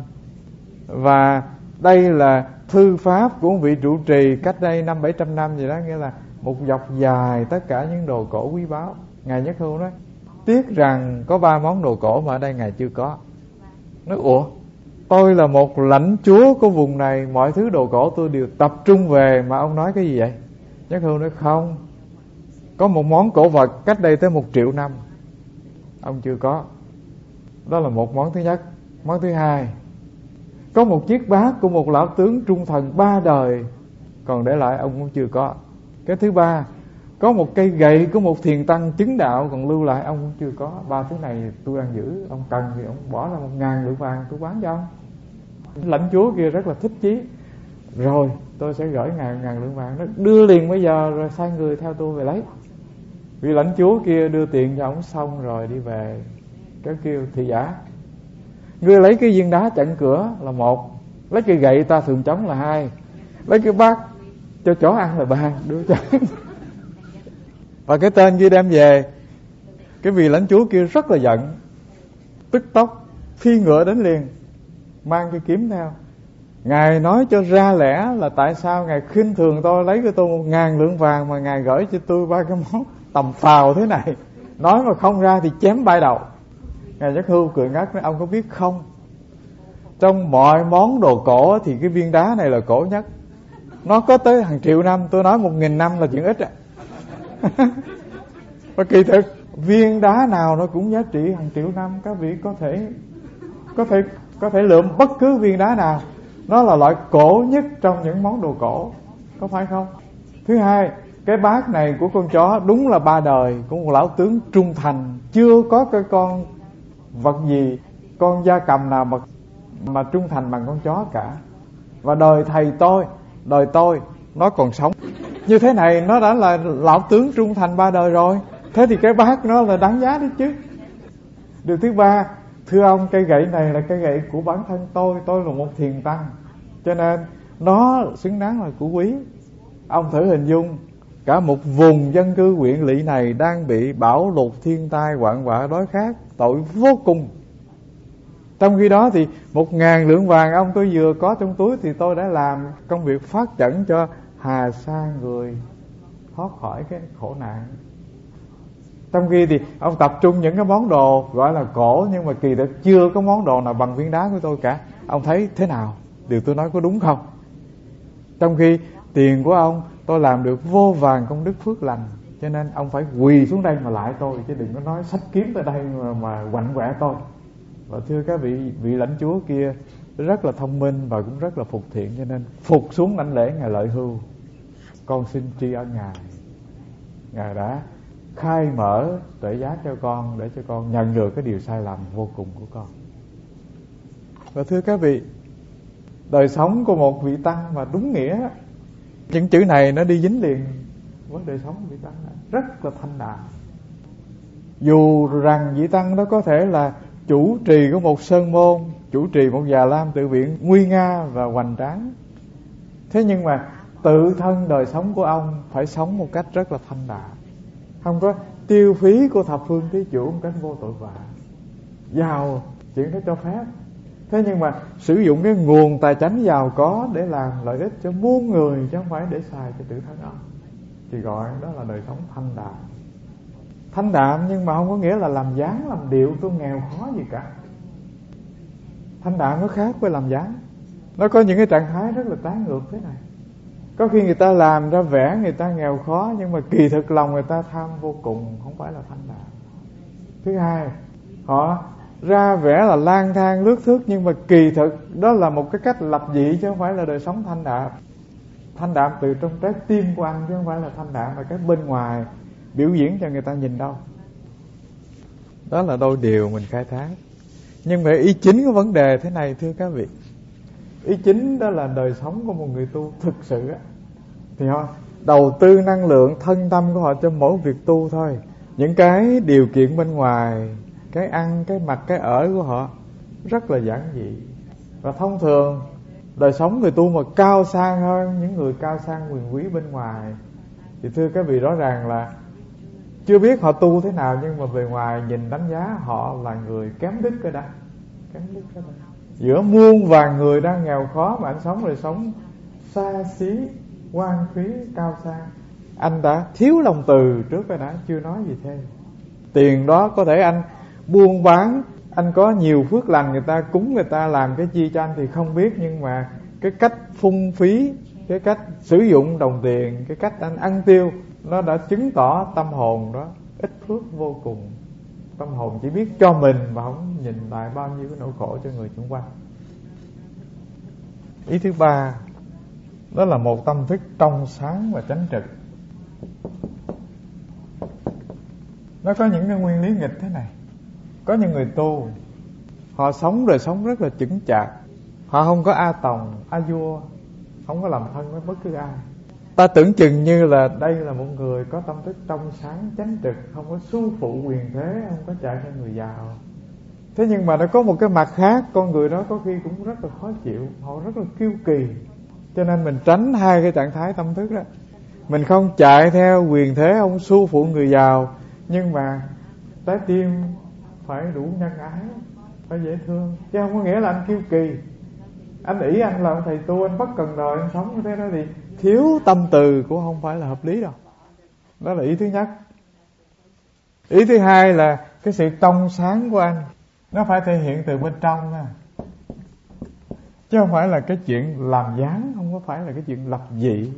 và đây là thư pháp của một vị trụ trì cách đây 500-700 năm gì đó. Nghĩa là một dọc dài tất cả những đồ cổ quý báu. Ngài Nhất Hưu nói tiếc rằng có 3 món đồ cổ mà ở đây ngài chưa có. Nói ủa tôi là một lãnh chúa của vùng này, mọi thứ đồ cổ tôi đều tập trung về. Mà ông nói cái gì vậy? Nhất Hưu nói không, có một món cổ vật cách đây tới 1 triệu năm ông chưa có. Đó là một món thứ nhất. Món thứ hai, có một chiếc bát của một lão tướng trung thần 3 đời còn để lại, ông cũng chưa có. Cái thứ ba, có một cây gậy của một thiền tăng chứng đạo còn lưu lại, ông cũng chưa có. 3 thứ này tôi đang giữ, ông cần thì ông bỏ ra 1.000 lượng vàng tôi bán cho ông. Lãnh chúa kia rất là thích chí, rồi tôi sẽ gửi 1.000 lượng vàng. Nó đưa liền bây giờ, rồi sai người theo tôi về lấy. Vị lãnh chúa kia đưa tiền cho ông xong rồi đi về. Cái kêu thị giả, ngươi lấy cái viên đá chặn cửa là 1, lấy cái gậy ta thường chống là 2, lấy cái bát cho chó ăn là 3, đưa cho. Và cái tên kia đem về. Cái vị lãnh chúa kia rất là giận, tức tốc phi ngựa đến liền, mang cái kiếm theo. Ngài nói cho ra lẽ là tại sao ngài khinh thường tôi, lấy cho tôi 1.000 lượng vàng mà ngài gửi cho tôi 3 cái món tầm phào thế này. Nói mà không ra thì chém bay đầu. Ngài Nhất Hưu cười ngắt nói, ông có biết không, trong mọi món đồ cổ thì cái viên đá này là cổ nhất. Nó có tới hàng triệu năm, tôi nói 1.000 năm là chuyện ít ạ. Và kỳ thực viên đá nào nó cũng giá trị hàng triệu năm. Các vị có thể lượm bất cứ viên đá nào, nó là loại cổ nhất trong những món đồ cổ, có phải không? Thứ hai, cái bát này của con chó đúng là 3 đời của một lão tướng trung thành. Chưa có cái con vật gì, con gia cầm nào mà trung thành bằng con chó cả. Và đời thầy tôi nó còn sống như thế này, nó đã là lão tướng trung thành 3 đời rồi. Thế thì cái bát nó là đáng giá đấy chứ. Điều thứ ba, thưa ông, cây gậy này là cây gậy của bản thân tôi là một thiền tăng, cho nên nó xứng đáng là của quý. Ông thử hình dung, cả một vùng dân cư huyện lỵ này đang bị bão lụt, thiên tai, hoạn họa, đói khát, tội vô cùng. Trong khi đó thì 1.000 lượng vàng ông tôi vừa có trong túi thì tôi đã làm công việc phát chẩn cho hà sa người thoát khỏi cái khổ nạn. Trong khi thì ông tập trung những cái món đồ gọi là cổ, nhưng mà kỳ thực chưa có món đồ nào bằng viên đá của tôi cả. Ông thấy thế nào? Điều tôi nói có đúng không? Trong khi tiền của ông tôi làm được vô vàn công đức phước lành, cho nên ông phải quỳ xuống đây mà lại tôi, chứ đừng có nói xách kiếm tới đây mà quạnh quẹ tôi. Và thưa các vị lãnh chúa kia rất là thông minh và cũng rất là phục thiện, cho nên phục xuống lãnh lễ ngài Lợi Hưu. Con xin tri ân ngài đã khai mở tuệ giác cho con, để cho con nhận được cái điều sai lầm vô cùng của con. Và thưa các vị, đời sống của một vị tăng mà đúng nghĩa, những chữ này nó đi dính liền với đời sống của vị tăng này, rất là thanh đạm. Dù rằng vị tăng đó có thể là chủ trì của một sơn môn, chủ trì một già lam tự viện nguy nga và hoành tráng, thế nhưng mà tự thân đời sống của ông phải sống một cách rất là thanh đạm, không có tiêu phí của thập phương thí chủ một cách vô tội vạ. Giàu chuyện đó cho phép, thế nhưng mà sử dụng cái nguồn tài chánh giàu có để làm lợi ích cho muôn người, chứ không phải để xài cho tự thân ông, thì gọi đó là đời sống thanh đạm. Thanh đạm nhưng mà không có nghĩa là làm dáng làm điệu tôi nghèo khó gì cả. Thanh đạm nó khác với làm dáng. Nó có những cái trạng thái rất là trái ngược thế này. Có khi người ta làm ra vẻ người ta nghèo khó, nhưng mà kỳ thực lòng người ta tham vô cùng, không phải là thanh đạm. Thứ hai, họ ra vẻ là lang thang lướt thước, nhưng mà kỳ thực đó là một cái cách lập dị, chứ không phải là đời sống thanh đạm. Thanh đạm từ trong trái tim của anh, chứ không phải là thanh đạm là cái bên ngoài biểu diễn cho người ta nhìn đâu. Đó là đôi điều mình khai thác. Nhưng về ý chính của vấn đề thế này thưa các vị, ý chính đó là đời sống của một người tu thực sự á, thì họ đầu tư năng lượng thân tâm của họ cho mỗi việc tu thôi. Những cái điều kiện bên ngoài, cái ăn, cái mặc, cái ở của họ rất là giản dị. Và thông thường đời sống người tu mà cao sang hơn những người cao sang quyền quý bên ngoài, thì thưa các vị, rõ ràng là chưa biết họ tu thế nào, nhưng mà bề ngoài nhìn đánh giá họ là người kém đức cái đã. Kém đức cái đã. Giữa muôn vàn người đang nghèo khó mà anh sống đời sống xa xí, hoang phí, cao sang, anh đã thiếu lòng từ trước cái đã, chưa nói gì thêm. Tiền đó có thể anh buôn bán Anh có nhiều phước lành, người ta cúng, người ta làm cái chi cho anh thì không biết, nhưng mà cái cách phung phí, cái cách sử dụng đồng tiền, cái cách anh ăn tiêu, nó đã chứng tỏ tâm hồn đó ít phước vô cùng. Tâm hồn chỉ biết cho mình và không nhìn lại bao nhiêu cái nỗi khổ cho người xung quanh. Ý thứ ba, đó là một tâm thức trong sáng và chánh trực. Nó có những cái nguyên lý nghịch thế này. Có những người tu, họ sống đời sống rất là chững chạc, họ không có a tòng, a vua, không có làm thân với bất cứ ai. Ta tưởng chừng như là đây là một người có tâm thức trong sáng chánh trực, không có su phụ quyền thế, không có chạy theo người giàu. Thế nhưng mà nó có một cái mặt khác, con người đó có khi cũng rất là khó chịu, họ rất là kiêu kỳ. Cho nên mình tránh hai cái trạng thái tâm thức đó. Mình không chạy theo quyền thế, không su phụ người giàu, nhưng mà trái tim phải đủ nhân ái, phải dễ thương, chứ không có nghĩa là anh kiêu kỳ. Anh ỷ anh là ông thầy tu, anh bất cần đời, anh sống như thế đó thì thiếu tâm từ cũng không phải là hợp lý đâu. Đó là ý thứ nhất. Ý thứ hai là cái sự trong sáng của anh nó phải thể hiện từ bên trong nha, chứ không phải là cái chuyện làm dáng, không có phải là cái chuyện lập dị.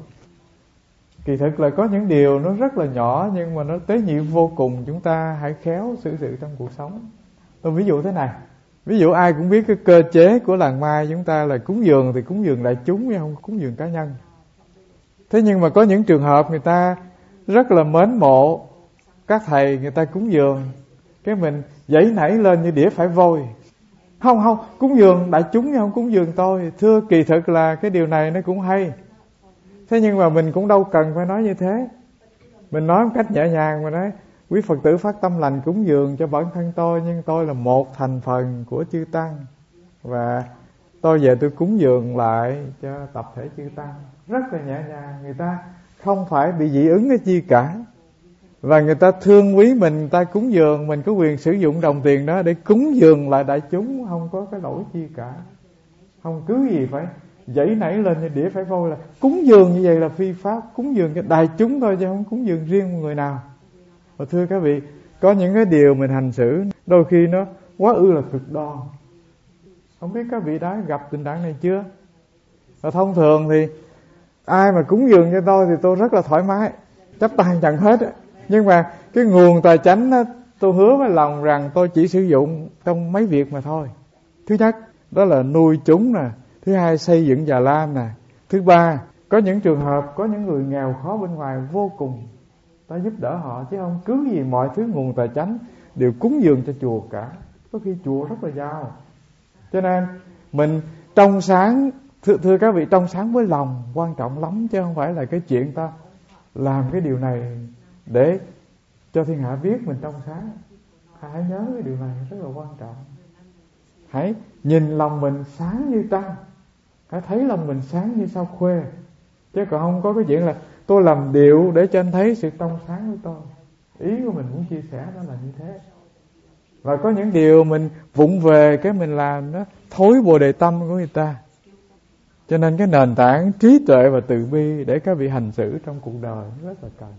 Kỳ thực là có những điều nó rất là nhỏ nhưng mà nó tế nhị vô cùng. Chúng ta hãy khéo xử sự trong cuộc sống. Tôi ví dụ thế này. Ví dụ ai cũng biết cái cơ chế của làng Mai chúng ta là cúng dường thì cúng dường đại chúng chứ không cúng dường cá nhân. Thế nhưng mà có những trường hợp người ta rất là mến mộ các thầy, người ta cúng dường, cái mình giãy nảy lên như đĩa phải vôi. Không, cúng dường đại chúng chứ không cúng dường tôi. Thưa, kỳ thực là cái điều này nó cũng hay. Thế nhưng mà mình cũng đâu cần phải nói như thế. Mình nói một cách nhẹ nhàng, mà nói quý Phật tử phát tâm lành cúng dường cho bản thân tôi, nhưng tôi là một thành phần của chư Tăng, và tôi về tôi cúng dường lại cho tập thể chư Tăng. Rất là nhẹ nhàng, người ta không phải bị dị ứng cái chi cả. Và người ta thương quý mình, người ta cúng dường, mình có quyền sử dụng đồng tiền đó để cúng dường lại đại chúng, không có cái lỗi chi cả. Không cứ gì phải giãy nảy lên như đĩa phải vôi là cúng dường như vậy là phi pháp, cúng dường cho đại chúng thôi chứ không cúng dường riêng một người nào. Và thưa các vị, có những cái điều mình hành xử đôi khi nó quá ư là cực đoan. Không biết các vị đã gặp tình trạng này chưa? Và thông thường thì ai mà cúng dường cho tôi thì tôi rất là thoải mái, chắp tay nhận hết á. Nhưng mà cái nguồn tài chánh á, tôi hứa với lòng rằng tôi chỉ sử dụng trong mấy việc mà thôi. Thứ nhất, đó là nuôi chúng nè. Thứ hai, xây dựng già lam nè. Thứ ba, có những trường hợp có những người nghèo khó bên ngoài vô cùng, ta giúp đỡ họ, chứ không cứ gì mọi thứ nguồn tài chánh đều cúng dường cho chùa cả. Có khi chùa rất là giàu. Cho nên mình trong sáng, thưa các vị, trong sáng với lòng quan trọng lắm, chứ không phải là cái chuyện ta làm cái điều này để cho thiên hạ biết mình trong sáng. Hãy nhớ cái điều này rất là quan trọng. Hãy nhìn lòng mình sáng như trăng, hãy thấy lòng mình sáng như sao khuê, chứ còn không có cái chuyện là tôi làm điệu để cho anh thấy sự trong sáng của tôi. Ý của mình muốn chia sẻ đó là như thế. Và có những điều mình vụng về cái mình làm nó thối bồ đề tâm của người ta. Cho nên cái nền tảng trí tuệ và từ bi để các vị hành xử trong cuộc đời rất là cần.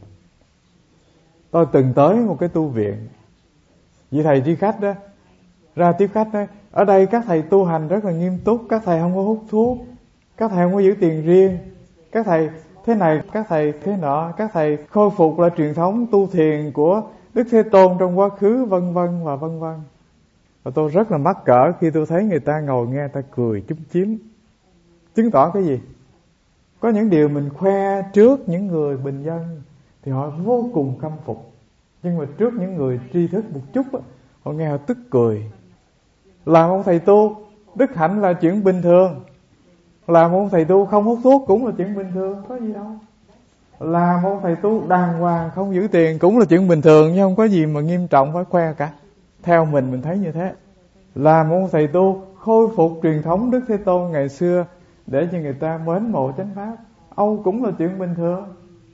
Tôi từng tới một cái tu viện, vị thầy tri khách đó ra tiếp khách đó, ở đây các thầy tu hành rất là nghiêm túc, các thầy không có hút thuốc, các thầy không có giữ tiền riêng, các thầy thế này, các thầy thế nọ, các thầy khôi phục lại truyền thống tu thiền của Đức Thế Tôn trong quá khứ, vân vân và vân vân. Và tôi rất là mắc cỡ khi tôi thấy người ta ngồi nghe ta cười chúm chím. Chứng tỏ cái gì? Có những điều mình khoe trước những người bình dân thì họ vô cùng khâm phục, nhưng mà trước những người tri thức một chút á, họ nghe họ tức cười. Làm ông thầy tu đức hạnh là chuyện bình thường, làm ông thầy tu không hút thuốc cũng là chuyện bình thường, có gì đâu. Làm ông thầy tu đàng hoàng không giữ tiền cũng là chuyện bình thường, chứ không có gì mà nghiêm trọng phải khoe cả. Theo mình thấy như thế. Làm ông thầy tu khôi phục truyền thống Đức Thế Tôn ngày xưa để cho người ta mến mộ chánh pháp, Âu cũng là chuyện bình thường.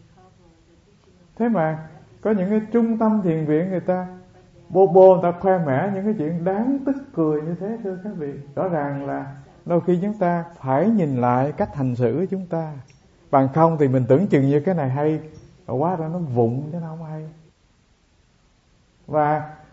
Thế mà có những cái trung tâm thiền viện người ta người ta khoe mẽ những cái chuyện đáng tức cười như thế. Thưa các vị, rõ ràng là đôi khi chúng ta phải nhìn lại cách hành xử của chúng ta. Bằng không thì mình tưởng chừng như cái này hay, quá ra nó vụng chứ nó không hay. Và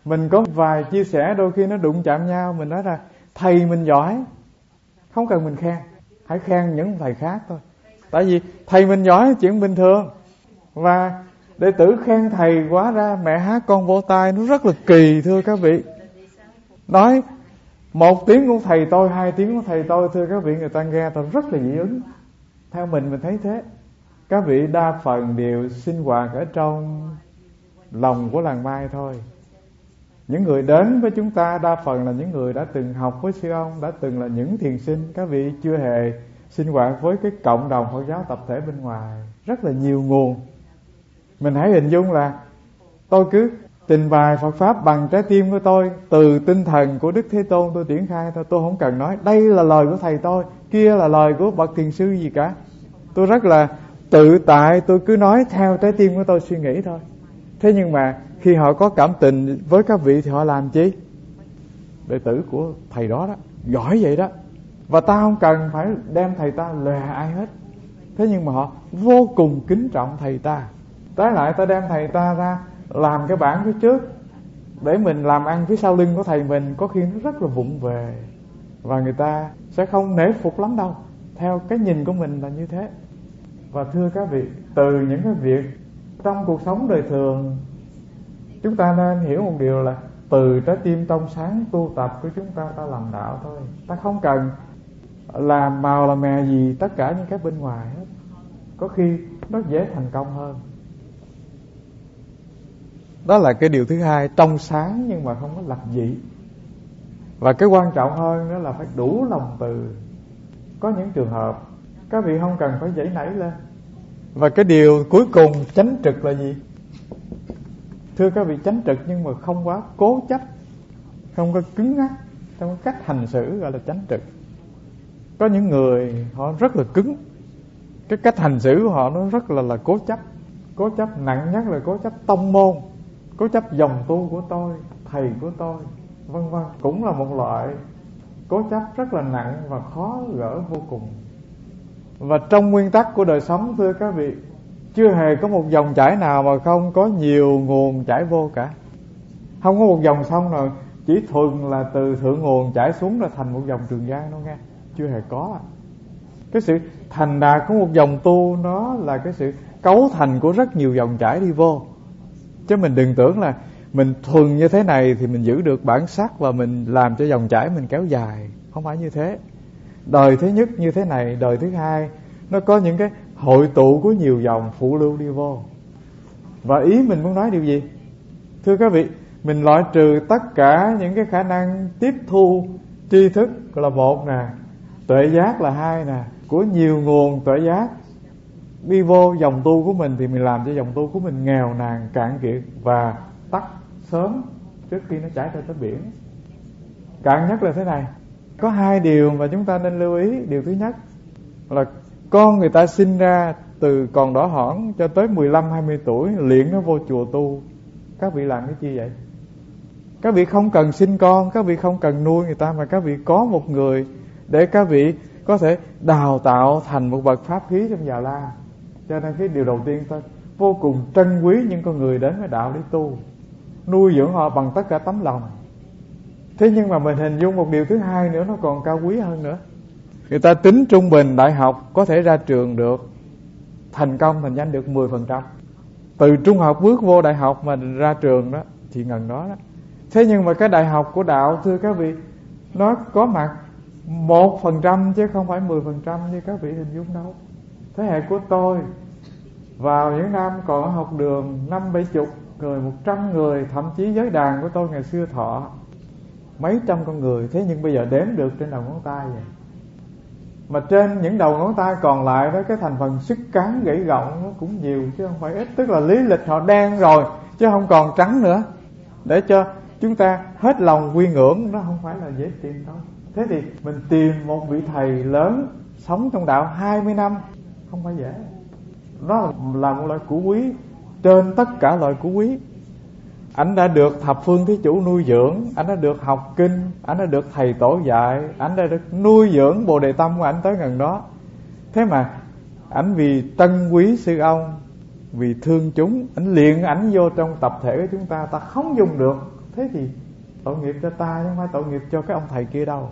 Mình có vài chia sẻ đôi khi nó đụng chạm nhau, mình nói là thầy mình giỏi, không cần mình khen, hãy khen những thầy khác thôi. Tại vì thầy mình giỏi là chuyện bình thường. Và đệ tử khen thầy quá ra mẹ hát con vỗ tay, nó rất là kỳ thưa các vị. Nói 1 tiếng của thầy tôi, 2 tiếng của thầy tôi, thưa các vị, người ta nghe tôi rất là dị ứng. Theo mình thấy thế. Các vị đa phần đều sinh hoạt ở trong lòng của làng Mai thôi. Những người đến với chúng ta đa phần là những người đã từng học với sư ông, đã từng là những thiền sinh. Các vị chưa hề sinh hoạt với cái cộng đồng Phật giáo tập thể bên ngoài, rất là nhiều nguồn. Mình hãy hình dung là tôi cứ trình bày Phật Pháp bằng trái tim của tôi, từ tinh thần của Đức Thế Tôn tôi triển khai thôi. Tôi không cần nói đây là lời của thầy tôi, kia là lời của bậc thiền sư gì cả. Tôi rất là tự tại, tôi cứ nói theo trái tim của tôi suy nghĩ thôi. Thế nhưng mà khi họ có cảm tình với các vị thì họ làm chi? Đệ tử của thầy đó đó, giỏi vậy đó. Và ta không cần phải đem thầy ta lè ai hết. Thế nhưng mà họ vô cùng kính trọng thầy ta. Trái lại ta đem thầy ta ra làm cái bảng phía trước để mình làm ăn phía sau lưng của thầy mình, có khi nó rất là vụng về, và người ta sẽ không nể phục lắm đâu. Theo cái nhìn của mình là như thế. Và thưa các vị, từ những cái việc trong cuộc sống đời thường, chúng ta nên hiểu một điều là từ trái tim trong sáng tu tập của chúng ta, ta làm đạo thôi. Ta không cần làm màu làm mè gì tất cả những cái bên ngoài hết. Có khi nó dễ thành công hơn. Đó là cái điều thứ hai, trong sáng nhưng mà không có lập dị. Và cái quan trọng hơn đó là phải đủ lòng từ. Có những trường hợp các vị không cần phải giãy nảy lên. Và cái điều cuối cùng, chánh trực là gì? Thưa các vị, chánh trực nhưng mà không quá cố chấp, không có cứng ngắc trong cái cách hành xử, gọi là chánh trực. Có những người họ rất là cứng, cái cách hành xử của họ nó rất là cố chấp. Cố chấp nặng nhất là cố chấp tông môn, cố chấp dòng tu của tôi, thầy của tôi, vân vân. Cũng là một loại cố chấp rất là nặng và khó gỡ vô cùng. Và trong nguyên tắc của đời sống, thưa các vị, chưa hề có một dòng chảy nào mà không có nhiều nguồn chảy vô cả. Không có một dòng sông nào chỉ thuần là từ thượng nguồn chảy xuống là thành một dòng Trường Giang đâu nghe. Chưa hề có. Cái sự thành đạt của một dòng tu nó là cái sự cấu thành của rất nhiều dòng chảy đi vô. Chứ mình đừng tưởng là mình thuần như thế này thì mình giữ được bản sắc và mình làm cho dòng chảy mình kéo dài. Không phải như thế. Đời thứ nhất như thế này, đời thứ hai nó có những cái hội tụ của nhiều dòng phụ lưu đi vô. Và ý mình muốn nói điều gì? Thưa các vị, mình loại trừ tất cả những cái khả năng tiếp thu tri thức là một nè, tuệ giác là hai nè, của nhiều nguồn tuệ giác đi vô dòng tu của mình, thì mình làm cho dòng tu của mình nghèo nàn, cạn kiệt và tắt sớm trước khi nó chảy ra tới biển. Cạn nhất là thế này. Có hai điều mà chúng ta nên lưu ý. Điều thứ nhất là con người ta sinh ra từ còn đỏ hỏn cho tới 15-20 tuổi luyện nó vô chùa tu. Các vị làm cái chi vậy? Các vị không cần sinh con, các vị không cần nuôi người ta, mà các vị có một người để các vị có thể đào tạo thành một bậc pháp khí trong Già La. Cho nên cái điều đầu tiên ta vô cùng trân quý những con người đến với đạo để tu, nuôi dưỡng họ bằng tất cả tấm lòng. Thế nhưng mà mình hình dung một điều thứ hai nữa, nó còn cao quý hơn nữa. Người ta tính trung bình đại học có thể ra trường được, thành công thành danh được 10%. Từ trung học bước vô đại học mà ra trường đó thì ngần đó đó. Thế nhưng mà cái đại học của đạo, thưa các vị, nó có mặt 1% chứ không phải 10% như các vị hình dung đâu. Thế hệ của tôi vào những năm còn ở học đường 50-70 người, 100 người, thậm chí giới đàn của tôi ngày xưa thọ mấy trăm con người. Thế nhưng bây giờ đếm được trên đầu ngón tay vậy. Mà trên những đầu ngón tay còn lại đó, cái thành phần sức cán gãy gọng nó cũng nhiều chứ không phải ít. Tức là lý lịch họ đen rồi chứ không còn trắng nữa. Để cho chúng ta hết lòng quy ngưỡng, nó không phải là dễ tìm đâu. Thế thì mình tìm một vị thầy lớn sống trong đạo 20 năm không phải dễ. Đó là một loại củ quý trên tất cả loại củ quý. Anh đã được thập phương thí chủ nuôi dưỡng, anh đã được học kinh, anh đã được thầy tổ dạy, anh đã được nuôi dưỡng bồ đề tâm của anh tới gần đó. Thế mà anh vì trân quý sư ông, vì thương chúng, anh luyện ảnh vô trong tập thể của chúng ta, ta không dùng được. Thế thì tội nghiệp cho ta chứ không phải tội nghiệp cho cái ông thầy kia đâu.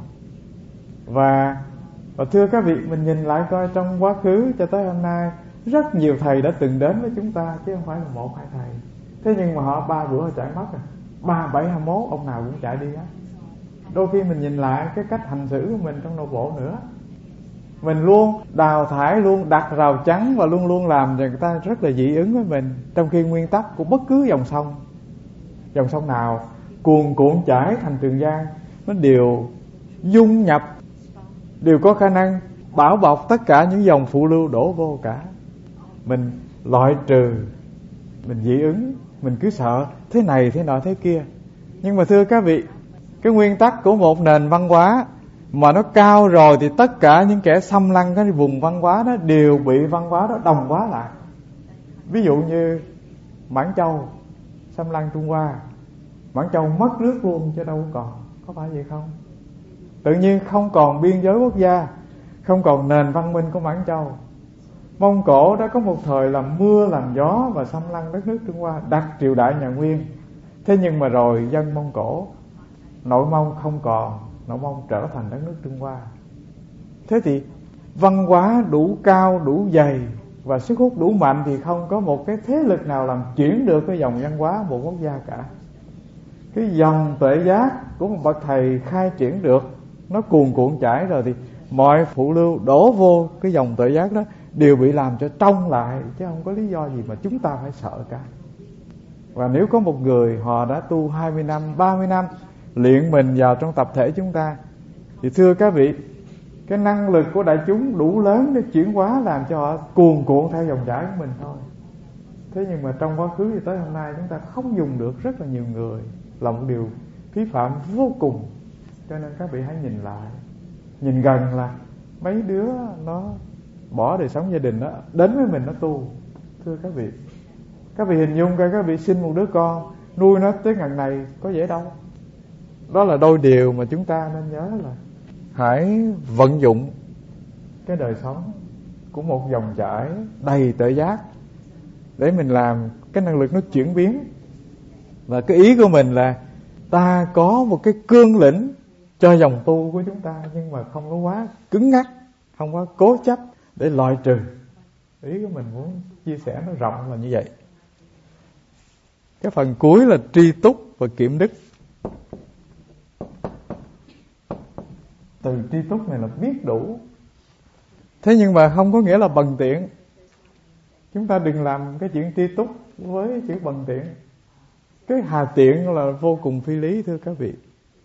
Và thưa các vị, mình nhìn lại coi trong quá khứ cho tới hôm nay, rất nhiều thầy đã từng đến với chúng ta, chứ không phải là 1-2 thầy. Thế nhưng mà họ 3 bữa họ chạy mất rồi, 3, 7, 21 ông nào cũng chạy đi hết. Đôi khi mình nhìn lại cái cách hành xử của mình trong nội bộ nữa, mình luôn đào thải, luôn đặt rào chắn và luôn luôn làm cho người ta rất là dị ứng với mình. Trong khi nguyên tắc của bất cứ dòng sông nào cuồn cuộn chảy thành Trường Giang, nó đều dung nhập, đều có khả năng bảo bọc tất cả những dòng phụ lưu đổ vô cả. Mình loại trừ, mình dị ứng, mình cứ sợ thế này thế nọ thế kia. Nhưng mà thưa các vị, cái nguyên tắc của một nền văn hóa mà nó cao rồi thì tất cả những kẻ xâm lăng cái vùng văn hóa đó đều bị văn hóa đó đồng hóa lại. Ví dụ như Mãn Châu xâm lăng Trung Hoa, Mãn Châu mất nước luôn chứ đâu còn, có phải vậy không? Tự nhiên không còn biên giới quốc gia, không còn nền văn minh của Mãn Châu. Mông Cổ đã có một thời làm mưa làm gió và xâm lăng đất nước Trung Hoa, đặt triều đại nhà Nguyên. Thế nhưng mà rồi dân Mông Cổ, Nội Mông không còn, Nội Mông trở thành đất nước Trung Hoa. Thế thì văn hóa đủ cao, đủ dày và sức hút đủ mạnh thì không có một cái thế lực nào làm chuyển được cái dòng văn hóa một quốc gia cả. Cái dòng tuệ giác của một bậc thầy khai triển được, nó cuồn cuộn chảy rồi thì mọi phụ lưu đổ vô cái dòng tuệ giác đó đều bị làm cho trong lại, chứ không có lý do gì mà chúng ta phải sợ cả. Và nếu có một người họ đã tu 20 năm, 30 năm luyện mình vào trong tập thể chúng ta, thì thưa các vị, cái năng lực của đại chúng đủ lớn để chuyển hóa, làm cho họ cuồn cuộn theo dòng chảy của mình thôi. Thế nhưng mà trong quá khứ thì tới hôm nay chúng ta không dùng được rất là nhiều người, là một điều phí phạm vô cùng. Cho nên các vị hãy nhìn lại, nhìn gần là mấy đứa nó bỏ đời sống gia đình đó đến với mình nó tu. Thưa các vị hình dung coi, các vị sinh một đứa con, nuôi nó tới ngần này có dễ đâu. Đó là đôi điều mà chúng ta nên nhớ là hãy vận dụng cái đời sống của một dòng chảy đầy tuệ giác để mình làm cái năng lực nó chuyển biến. Và cái ý của mình là ta có một cái cương lĩnh cho dòng tu của chúng ta, nhưng mà không có quá cứng ngắc, không có cố chấp để loại trừ. Ý của mình muốn chia sẻ nó rộng là như vậy. Cái phần cuối là tri túc và kiểm đức. Từ tri túc này là biết đủ. Thế nhưng mà không có nghĩa là bần tiện. Chúng ta đừng làm cái chuyện tri túc với chữ bần tiện. Cái hà tiện là vô cùng phi lý, thưa các vị.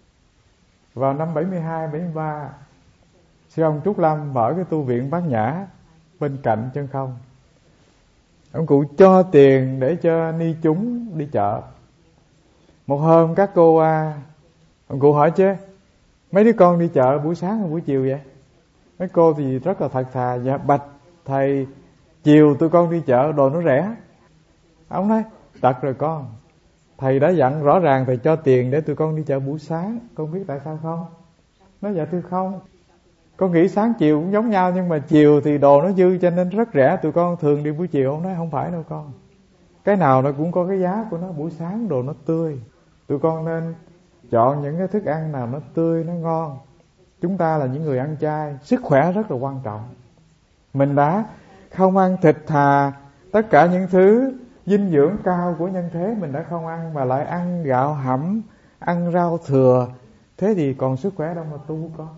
Vào năm 72, 73, sư ông Trúc Lâm mở cái tu viện Bát Nhã bên cạnh Chân Không. Ông cụ cho tiền để cho ni chúng đi chợ. Một hôm các cô ông cụ hỏi chứ, mấy đứa con đi chợ buổi sáng hay buổi chiều vậy? Mấy cô thì rất là thật thà, dạ bạch thầy, chiều tụi con đi chợ đồ nó rẻ. Ông nói, tật rồi con, thầy đã dặn rõ ràng thầy cho tiền để tụi con đi chợ buổi sáng, con biết tại sao không? Nói dạ thưa không, con nghĩ sáng chiều cũng giống nhau, nhưng mà chiều thì đồ nó dư cho nên rất rẻ, tụi con thường đi buổi chiều. Ông nói không phải đâu con, cái nào nó cũng có cái giá của nó. Buổi sáng đồ nó tươi, tụi con nên chọn những cái thức ăn nào nó tươi, nó ngon. Chúng ta là những người ăn chay, sức khỏe rất là quan trọng. Mình đã không ăn thịt thà, tất cả những thứ dinh dưỡng cao của nhân thế mình đã không ăn, mà lại ăn gạo hẩm, ăn rau thừa. Thế thì còn sức khỏe đâu mà tu con.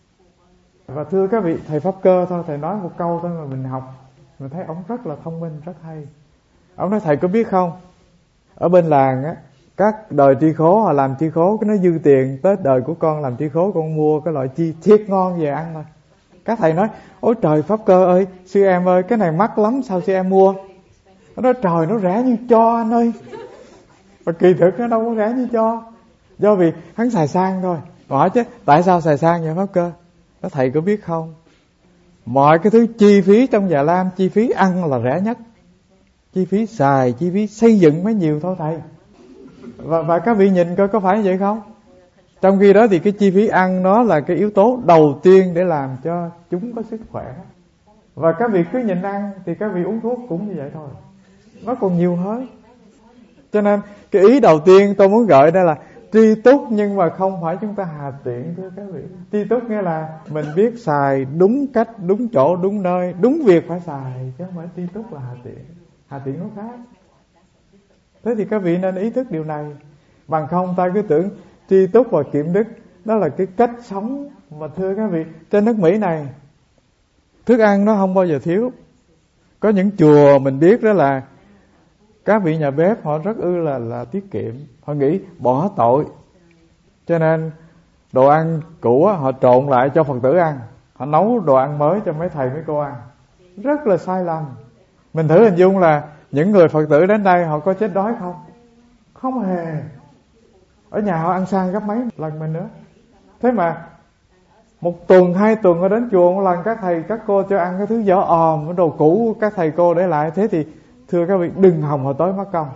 Và thưa các vị, thầy Pháp Cơ thôi, thầy nói một câu thôi mà mình học, mình thấy ông rất là thông minh, rất hay. Ông nói thầy có biết không, ở bên làng á, các đời tri khố họ làm tri khố, cái nó dư tiền, tới đời của con làm tri khố con mua cái loại chi thiệt ngon về ăn thôi. Các thầy nói, ôi trời Pháp Cơ ơi, sư em ơi, cái này mắc lắm, sao sư em mua? Nó nói trời, nó rẻ như cho anh ơi. Và kỳ thực nó đâu có rẻ như cho, do vì hắn xài sang thôi. Hỏi chứ tại sao xài sang vậy Pháp Cơ? Các thầy có biết không, mọi cái thứ chi phí trong Già Lam, chi phí ăn là rẻ nhất, chi phí xài, chi phí xây dựng mới nhiều thôi thầy. Và các vị nhìn coi có phải vậy không? Trong khi đó thì cái chi phí ăn nó là cái yếu tố đầu tiên để làm cho chúng có sức khỏe. Và các vị cứ nhìn ăn thì các vị uống thuốc cũng như vậy thôi, nó còn nhiều hơn. Cho nên cái ý đầu tiên tôi muốn gợi đây là tri túc nhưng mà không phải chúng ta hà tiện, thưa các vị. Tri túc nghĩa là mình biết xài đúng cách, đúng chỗ, đúng nơi, đúng việc phải xài, chứ không phải tri túc là hà tiện. Hà tiện nó khác. Thế thì các vị nên ý thức điều này. Bằng không ta cứ tưởng tri túc và kiệm đức đó là cái cách sống. Mà thưa các vị, trên nước Mỹ này thức ăn nó không bao giờ thiếu. Có những chùa mình biết đó là các vị nhà bếp họ rất là tiết kiệm. Họ nghĩ bỏ tội, cho nên đồ ăn cũ họ trộn lại cho Phật tử ăn. Họ nấu đồ ăn mới cho mấy thầy mấy cô ăn. Rất là sai lầm. Mình thử hình dung là những người Phật tử đến đây họ có chết đói không? Không hề. Ở nhà họ ăn sang gấp mấy lần mình nữa. Thế mà 1 tuần 2 tuần họ đến chùa một lần, các thầy các cô cho ăn cái thứ vỏ òm, cái đồ cũ các thầy cô để lại. Thế thì thưa các vị, đừng hòng họ tới mất công.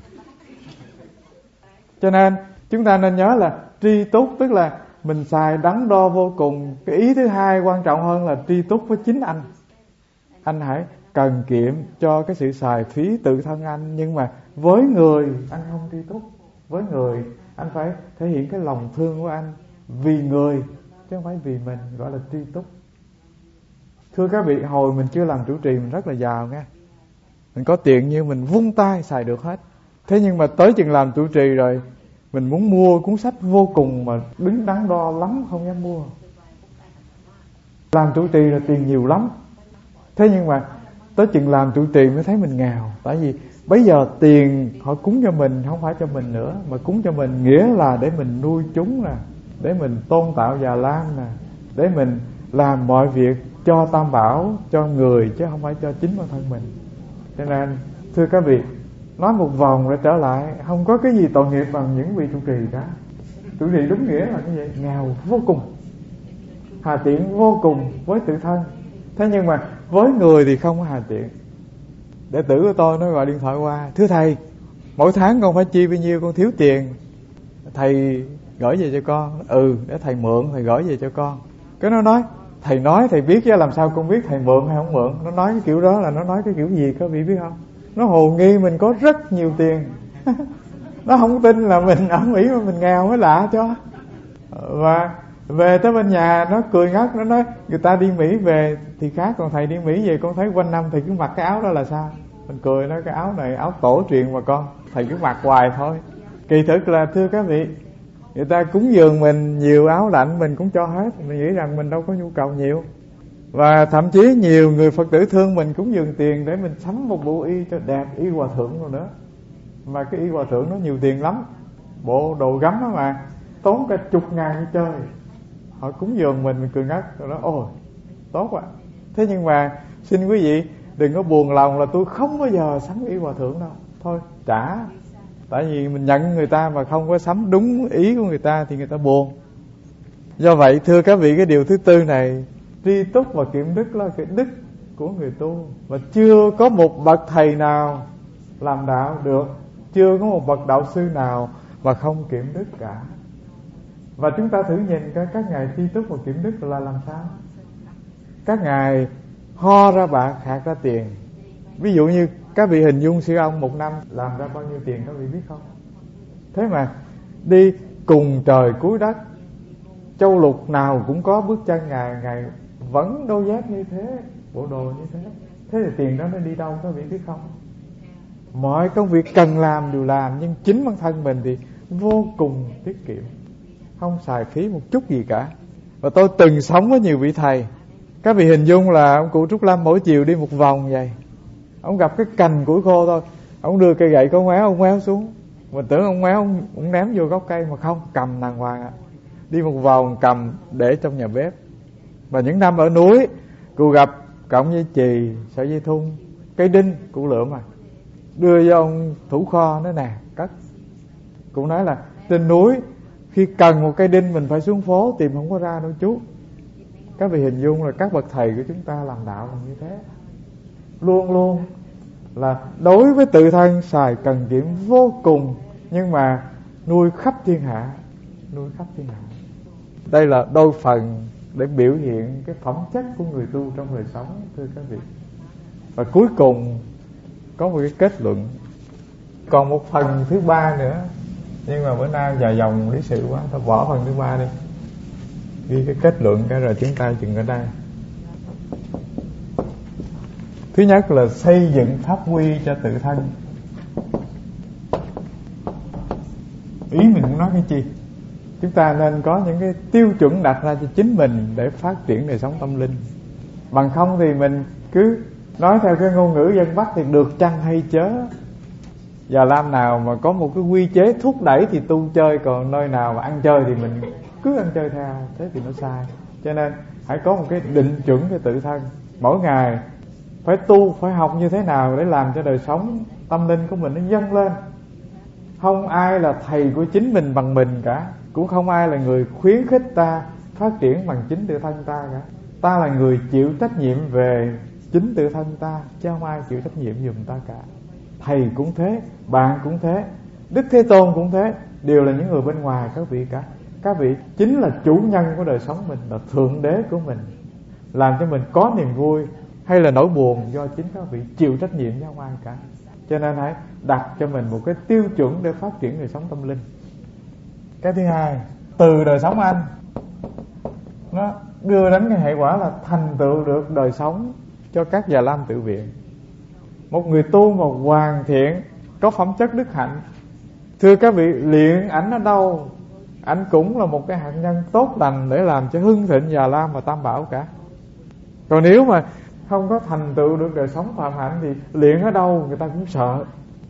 Cho nên chúng ta nên nhớ là tri túc tức là mình xài đắn đo vô cùng. Cái ý thứ hai quan trọng hơn là tri túc với chính anh. Anh hãy cần kiệm cho cái sự xài phí tự thân anh. Nhưng mà với người anh không tri túc. Với người anh phải thể hiện cái lòng thương của anh vì người, chứ không phải vì mình, gọi là tri túc. Thưa các vị, hồi mình chưa làm chủ trì mình rất là giàu nghe. Mình có tiền như mình vung tay xài được hết. Thế nhưng mà tới chừng làm chủ trì rồi, mình muốn mua cuốn sách vô cùng mà đứng đắn đo lắm không dám mua. Làm chủ trì là tiền nhiều lắm. Thế nhưng mà tới chừng làm chủ trì mới thấy mình nghèo. Tại vì bây giờ tiền họ cúng cho mình không phải cho mình nữa, mà cúng cho mình nghĩa là để mình nuôi chúng nè, để mình tôn tạo Già Lam nè, để mình làm mọi việc cho Tam Bảo, cho người, chứ không phải cho chính bản thân mình. Cho nên thưa các vị, nói một vòng rồi trở lại, không có cái gì tội nghiệp bằng những vị trụ trì cả. Trụ trì đúng nghĩa là như vậy, nghèo vô cùng, hà tiện vô cùng với tự thân. Thế nhưng mà với người thì không có hà tiện. Đệ tử của tôi nó gọi điện thoại qua: thưa thầy, mỗi tháng con phải chi bao nhiêu, con thiếu tiền, thầy gửi về cho con. Để thầy mượn, thầy gửi về cho con. Cái nó nói: thầy biết chứ làm sao con biết thầy mượn hay không mượn. Nó nói cái kiểu đó là nó nói cái kiểu gì các vị biết không? Nó hồ nghi mình có rất nhiều tiền. Nó không tin là mình ở Mỹ mà mình nghèo mới lạ cho. Và về tới bên nhà nó cười ngất. Nó nói người ta đi Mỹ về thì khác, còn thầy đi Mỹ về con thấy quanh năm thầy cứ mặc cái áo đó là sao? Mình cười nói cái áo này áo tổ truyền mà con, thầy cứ mặc hoài thôi. Kỳ thực là thưa các vị, người ta cúng dường mình nhiều áo lạnh mình cũng cho hết. Mình nghĩ rằng mình đâu có nhu cầu nhiều. Và thậm chí nhiều người Phật tử thương mình cúng dường tiền để mình sắm một bộ y cho đẹp, y hòa thượng rồi nữa. Mà cái y hòa thượng nó nhiều tiền lắm, bộ đồ gấm đó mà tốn cả 10.000 đi chơi. Họ cúng dường mình cười ngất. Rồi nói ôi tốt ạ. Thế nhưng mà xin quý vị đừng có buồn lòng là tôi không bao giờ sắm y hòa thượng đâu. Thôi trả. Tại vì mình nhận người ta mà không có sắm đúng ý của người ta thì người ta buồn. Do vậy thưa các vị, cái điều thứ tư này, tri túc và kiệm đức là cái đức của người tu. Và chưa có một bậc thầy nào làm đạo được, chưa có một bậc đạo sư nào mà không kiệm đức cả. Và chúng ta thử nhìn các ngài tri túc và kiệm đức là làm sao. Các ngài ho ra bạc, hạt ra tiền. Ví dụ như các vị hình dung sư ông một năm làm ra bao nhiêu tiền các vị biết không? Thế mà đi cùng trời cuối đất, châu lục nào cũng có bước chân ngài vẫn đôi dép như thế, bộ đồ như thế. Thế thì tiền đó nó đi đâu các vị biết không? Mọi công việc cần làm đều làm, nhưng chính bản thân mình thì vô cùng tiết kiệm, không xài phí một chút gì cả. Và tôi từng sống với nhiều vị thầy. Các vị hình dung là ông cụ Trúc Lâm mỗi chiều đi một vòng vậy. Ông gặp cái cành củi khô thôi, ông đưa cây gậy có ngoéo, ông ngoéo xuống. Mình tưởng ông ngoéo, ông ném vô gốc cây, mà không, cầm đàng hoàng. Đi một vòng cầm để trong nhà bếp. Và những năm ở núi, cụ gặp cọng dây chì, sợi dây thun, cây đinh, cụ lượm đưa cho ông thủ kho, nói nè cất. Cụ nói là trên núi khi cần một cây đinh mình phải xuống phố tìm không có ra đâu chú. Các vị hình dung là các bậc thầy của chúng ta làm đạo là như thế. Luôn luôn là đối với tự thân xài cần kiệm vô cùng, nhưng mà nuôi khắp thiên hạ. Nuôi khắp thiên hạ. Đây là đôi phần để biểu hiện cái phẩm chất của người tu trong đời sống, thưa các vị. Và cuối cùng có một cái kết luận. Còn một phần thứ ba nữa Nhưng mà bữa nay dài dòng lý sự quá, thôi bỏ phần thứ 3 đi, ghi cái kết luận cái rồi chúng ta dừng ở đây. Thứ nhất là xây dựng pháp quy cho tự thân. Ý mình muốn nói cái chi? Chúng ta nên có những cái tiêu chuẩn đặt ra cho chính mình để phát triển đời sống tâm linh. Bằng không thì mình cứ nói theo cái ngôn ngữ dân Bắc thì được chăng hay chớ. Già Lam nào mà có một cái quy chế thúc đẩy thì tu chơi, còn nơi nào mà ăn chơi thì mình cứ ăn chơi theo, thế thì nó sai. Cho nên hãy có một cái định chuẩn cho tự thân. Mỗi ngày phải tu, phải học như thế nào để làm cho đời sống tâm linh của mình nó dâng lên. Không ai là thầy của chính mình bằng mình cả, cũng không ai là người khuyến khích ta phát triển bằng chính tự thân ta cả. Ta là người chịu trách nhiệm về chính tự thân ta, chứ không ai chịu trách nhiệm giùm ta cả. Thầy cũng thế, bạn cũng thế, Đức Thế Tôn cũng thế, đều là những người bên ngoài các vị cả. Các vị chính là chủ nhân của đời sống mình, là thượng đế của mình, làm cho mình có niềm vui hay là nỗi buồn do chính các vị chịu trách nhiệm, chứ không ai cả. Cho nên hãy đặt cho mình một cái tiêu chuẩn để phát triển đời sống tâm linh. Cái thứ hai, từ đời sống anh nó đưa đến cái hệ quả là thành tựu được đời sống cho các Già Lam tự viện. Một người tu mà hoàn thiện, có phẩm chất đức hạnh, thưa các vị, luyện ảnh ở đâu, ảnh cũng là một cái hạt nhân tốt lành để làm cho hưng thịnh Già Lam và Tam Bảo cả. Còn nếu mà không có thành tựu được đời sống phạm hạnh thì luyện ở đâu người ta cũng sợ.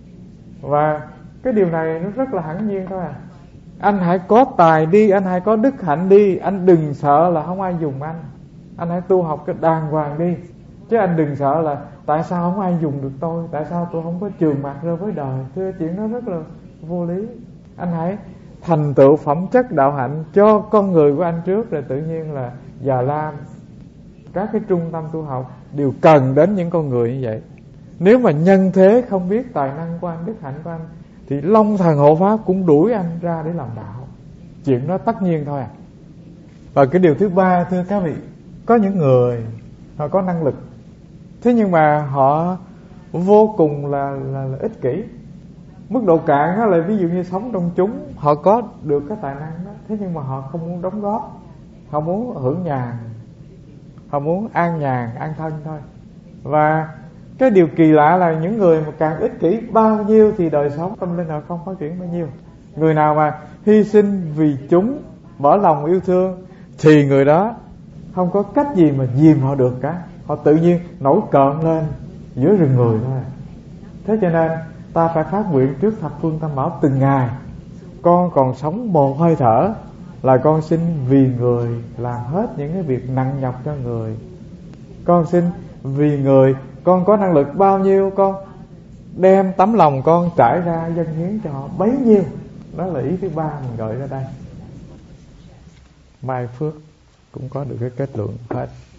Và cái điều này nó rất là hẳn nhiên thôi à. Anh hãy có tài đi, anh hãy có đức hạnh đi, anh đừng sợ là không ai dùng anh. Anh hãy tu học cái đàng hoàng đi, chứ anh đừng sợ là tại sao không ai dùng được tôi, tại sao tôi không có trường mặt ra với đời. Thưa, chuyện đó rất là vô lý. Anh hãy thành tựu phẩm chất đạo hạnh cho con người của anh trước, rồi tự nhiên là Già Lam, các cái trung tâm tu học đều cần đến những con người như vậy. Nếu mà nhân thế không biết tài năng của anh, đức hạnh của anh, thì Long Thần Hộ Pháp cũng đuổi anh ra để làm đạo. Chuyện đó tất nhiên thôi à. Và cái điều thứ ba, thưa các vị, có những người họ có năng lực, thế nhưng mà họ vô cùng là ích kỷ. Mức độ cạn đó là ví dụ như sống trong chúng, họ có được cái tài năng đó, thế nhưng mà họ không muốn đóng góp. Họ muốn hưởng nhàn, họ muốn an nhàn, an thân thôi. Và cái điều kỳ lạ là những người mà càng ích kỷ bao nhiêu thì đời sống tâm linh họ không phát triển bao nhiêu. Người nào mà hy sinh vì chúng, mở lòng yêu thương, thì người đó không có cách gì mà dìm họ được cả. Họ tự nhiên nổi cộm lên giữa rừng người thôi. Thế cho nên ta phải phát nguyện trước thập phương Tam Bảo từng ngày: con còn sống một hơi thở là con xin vì người làm hết những cái việc nặng nhọc cho người. Con xin vì người, con có năng lực bao nhiêu con đem tấm lòng con trải ra dâng hiến cho họ bấy nhiêu. Đó là ý thứ ba mình gọi ra đây. Mai phước cũng có được cái kết luận hết.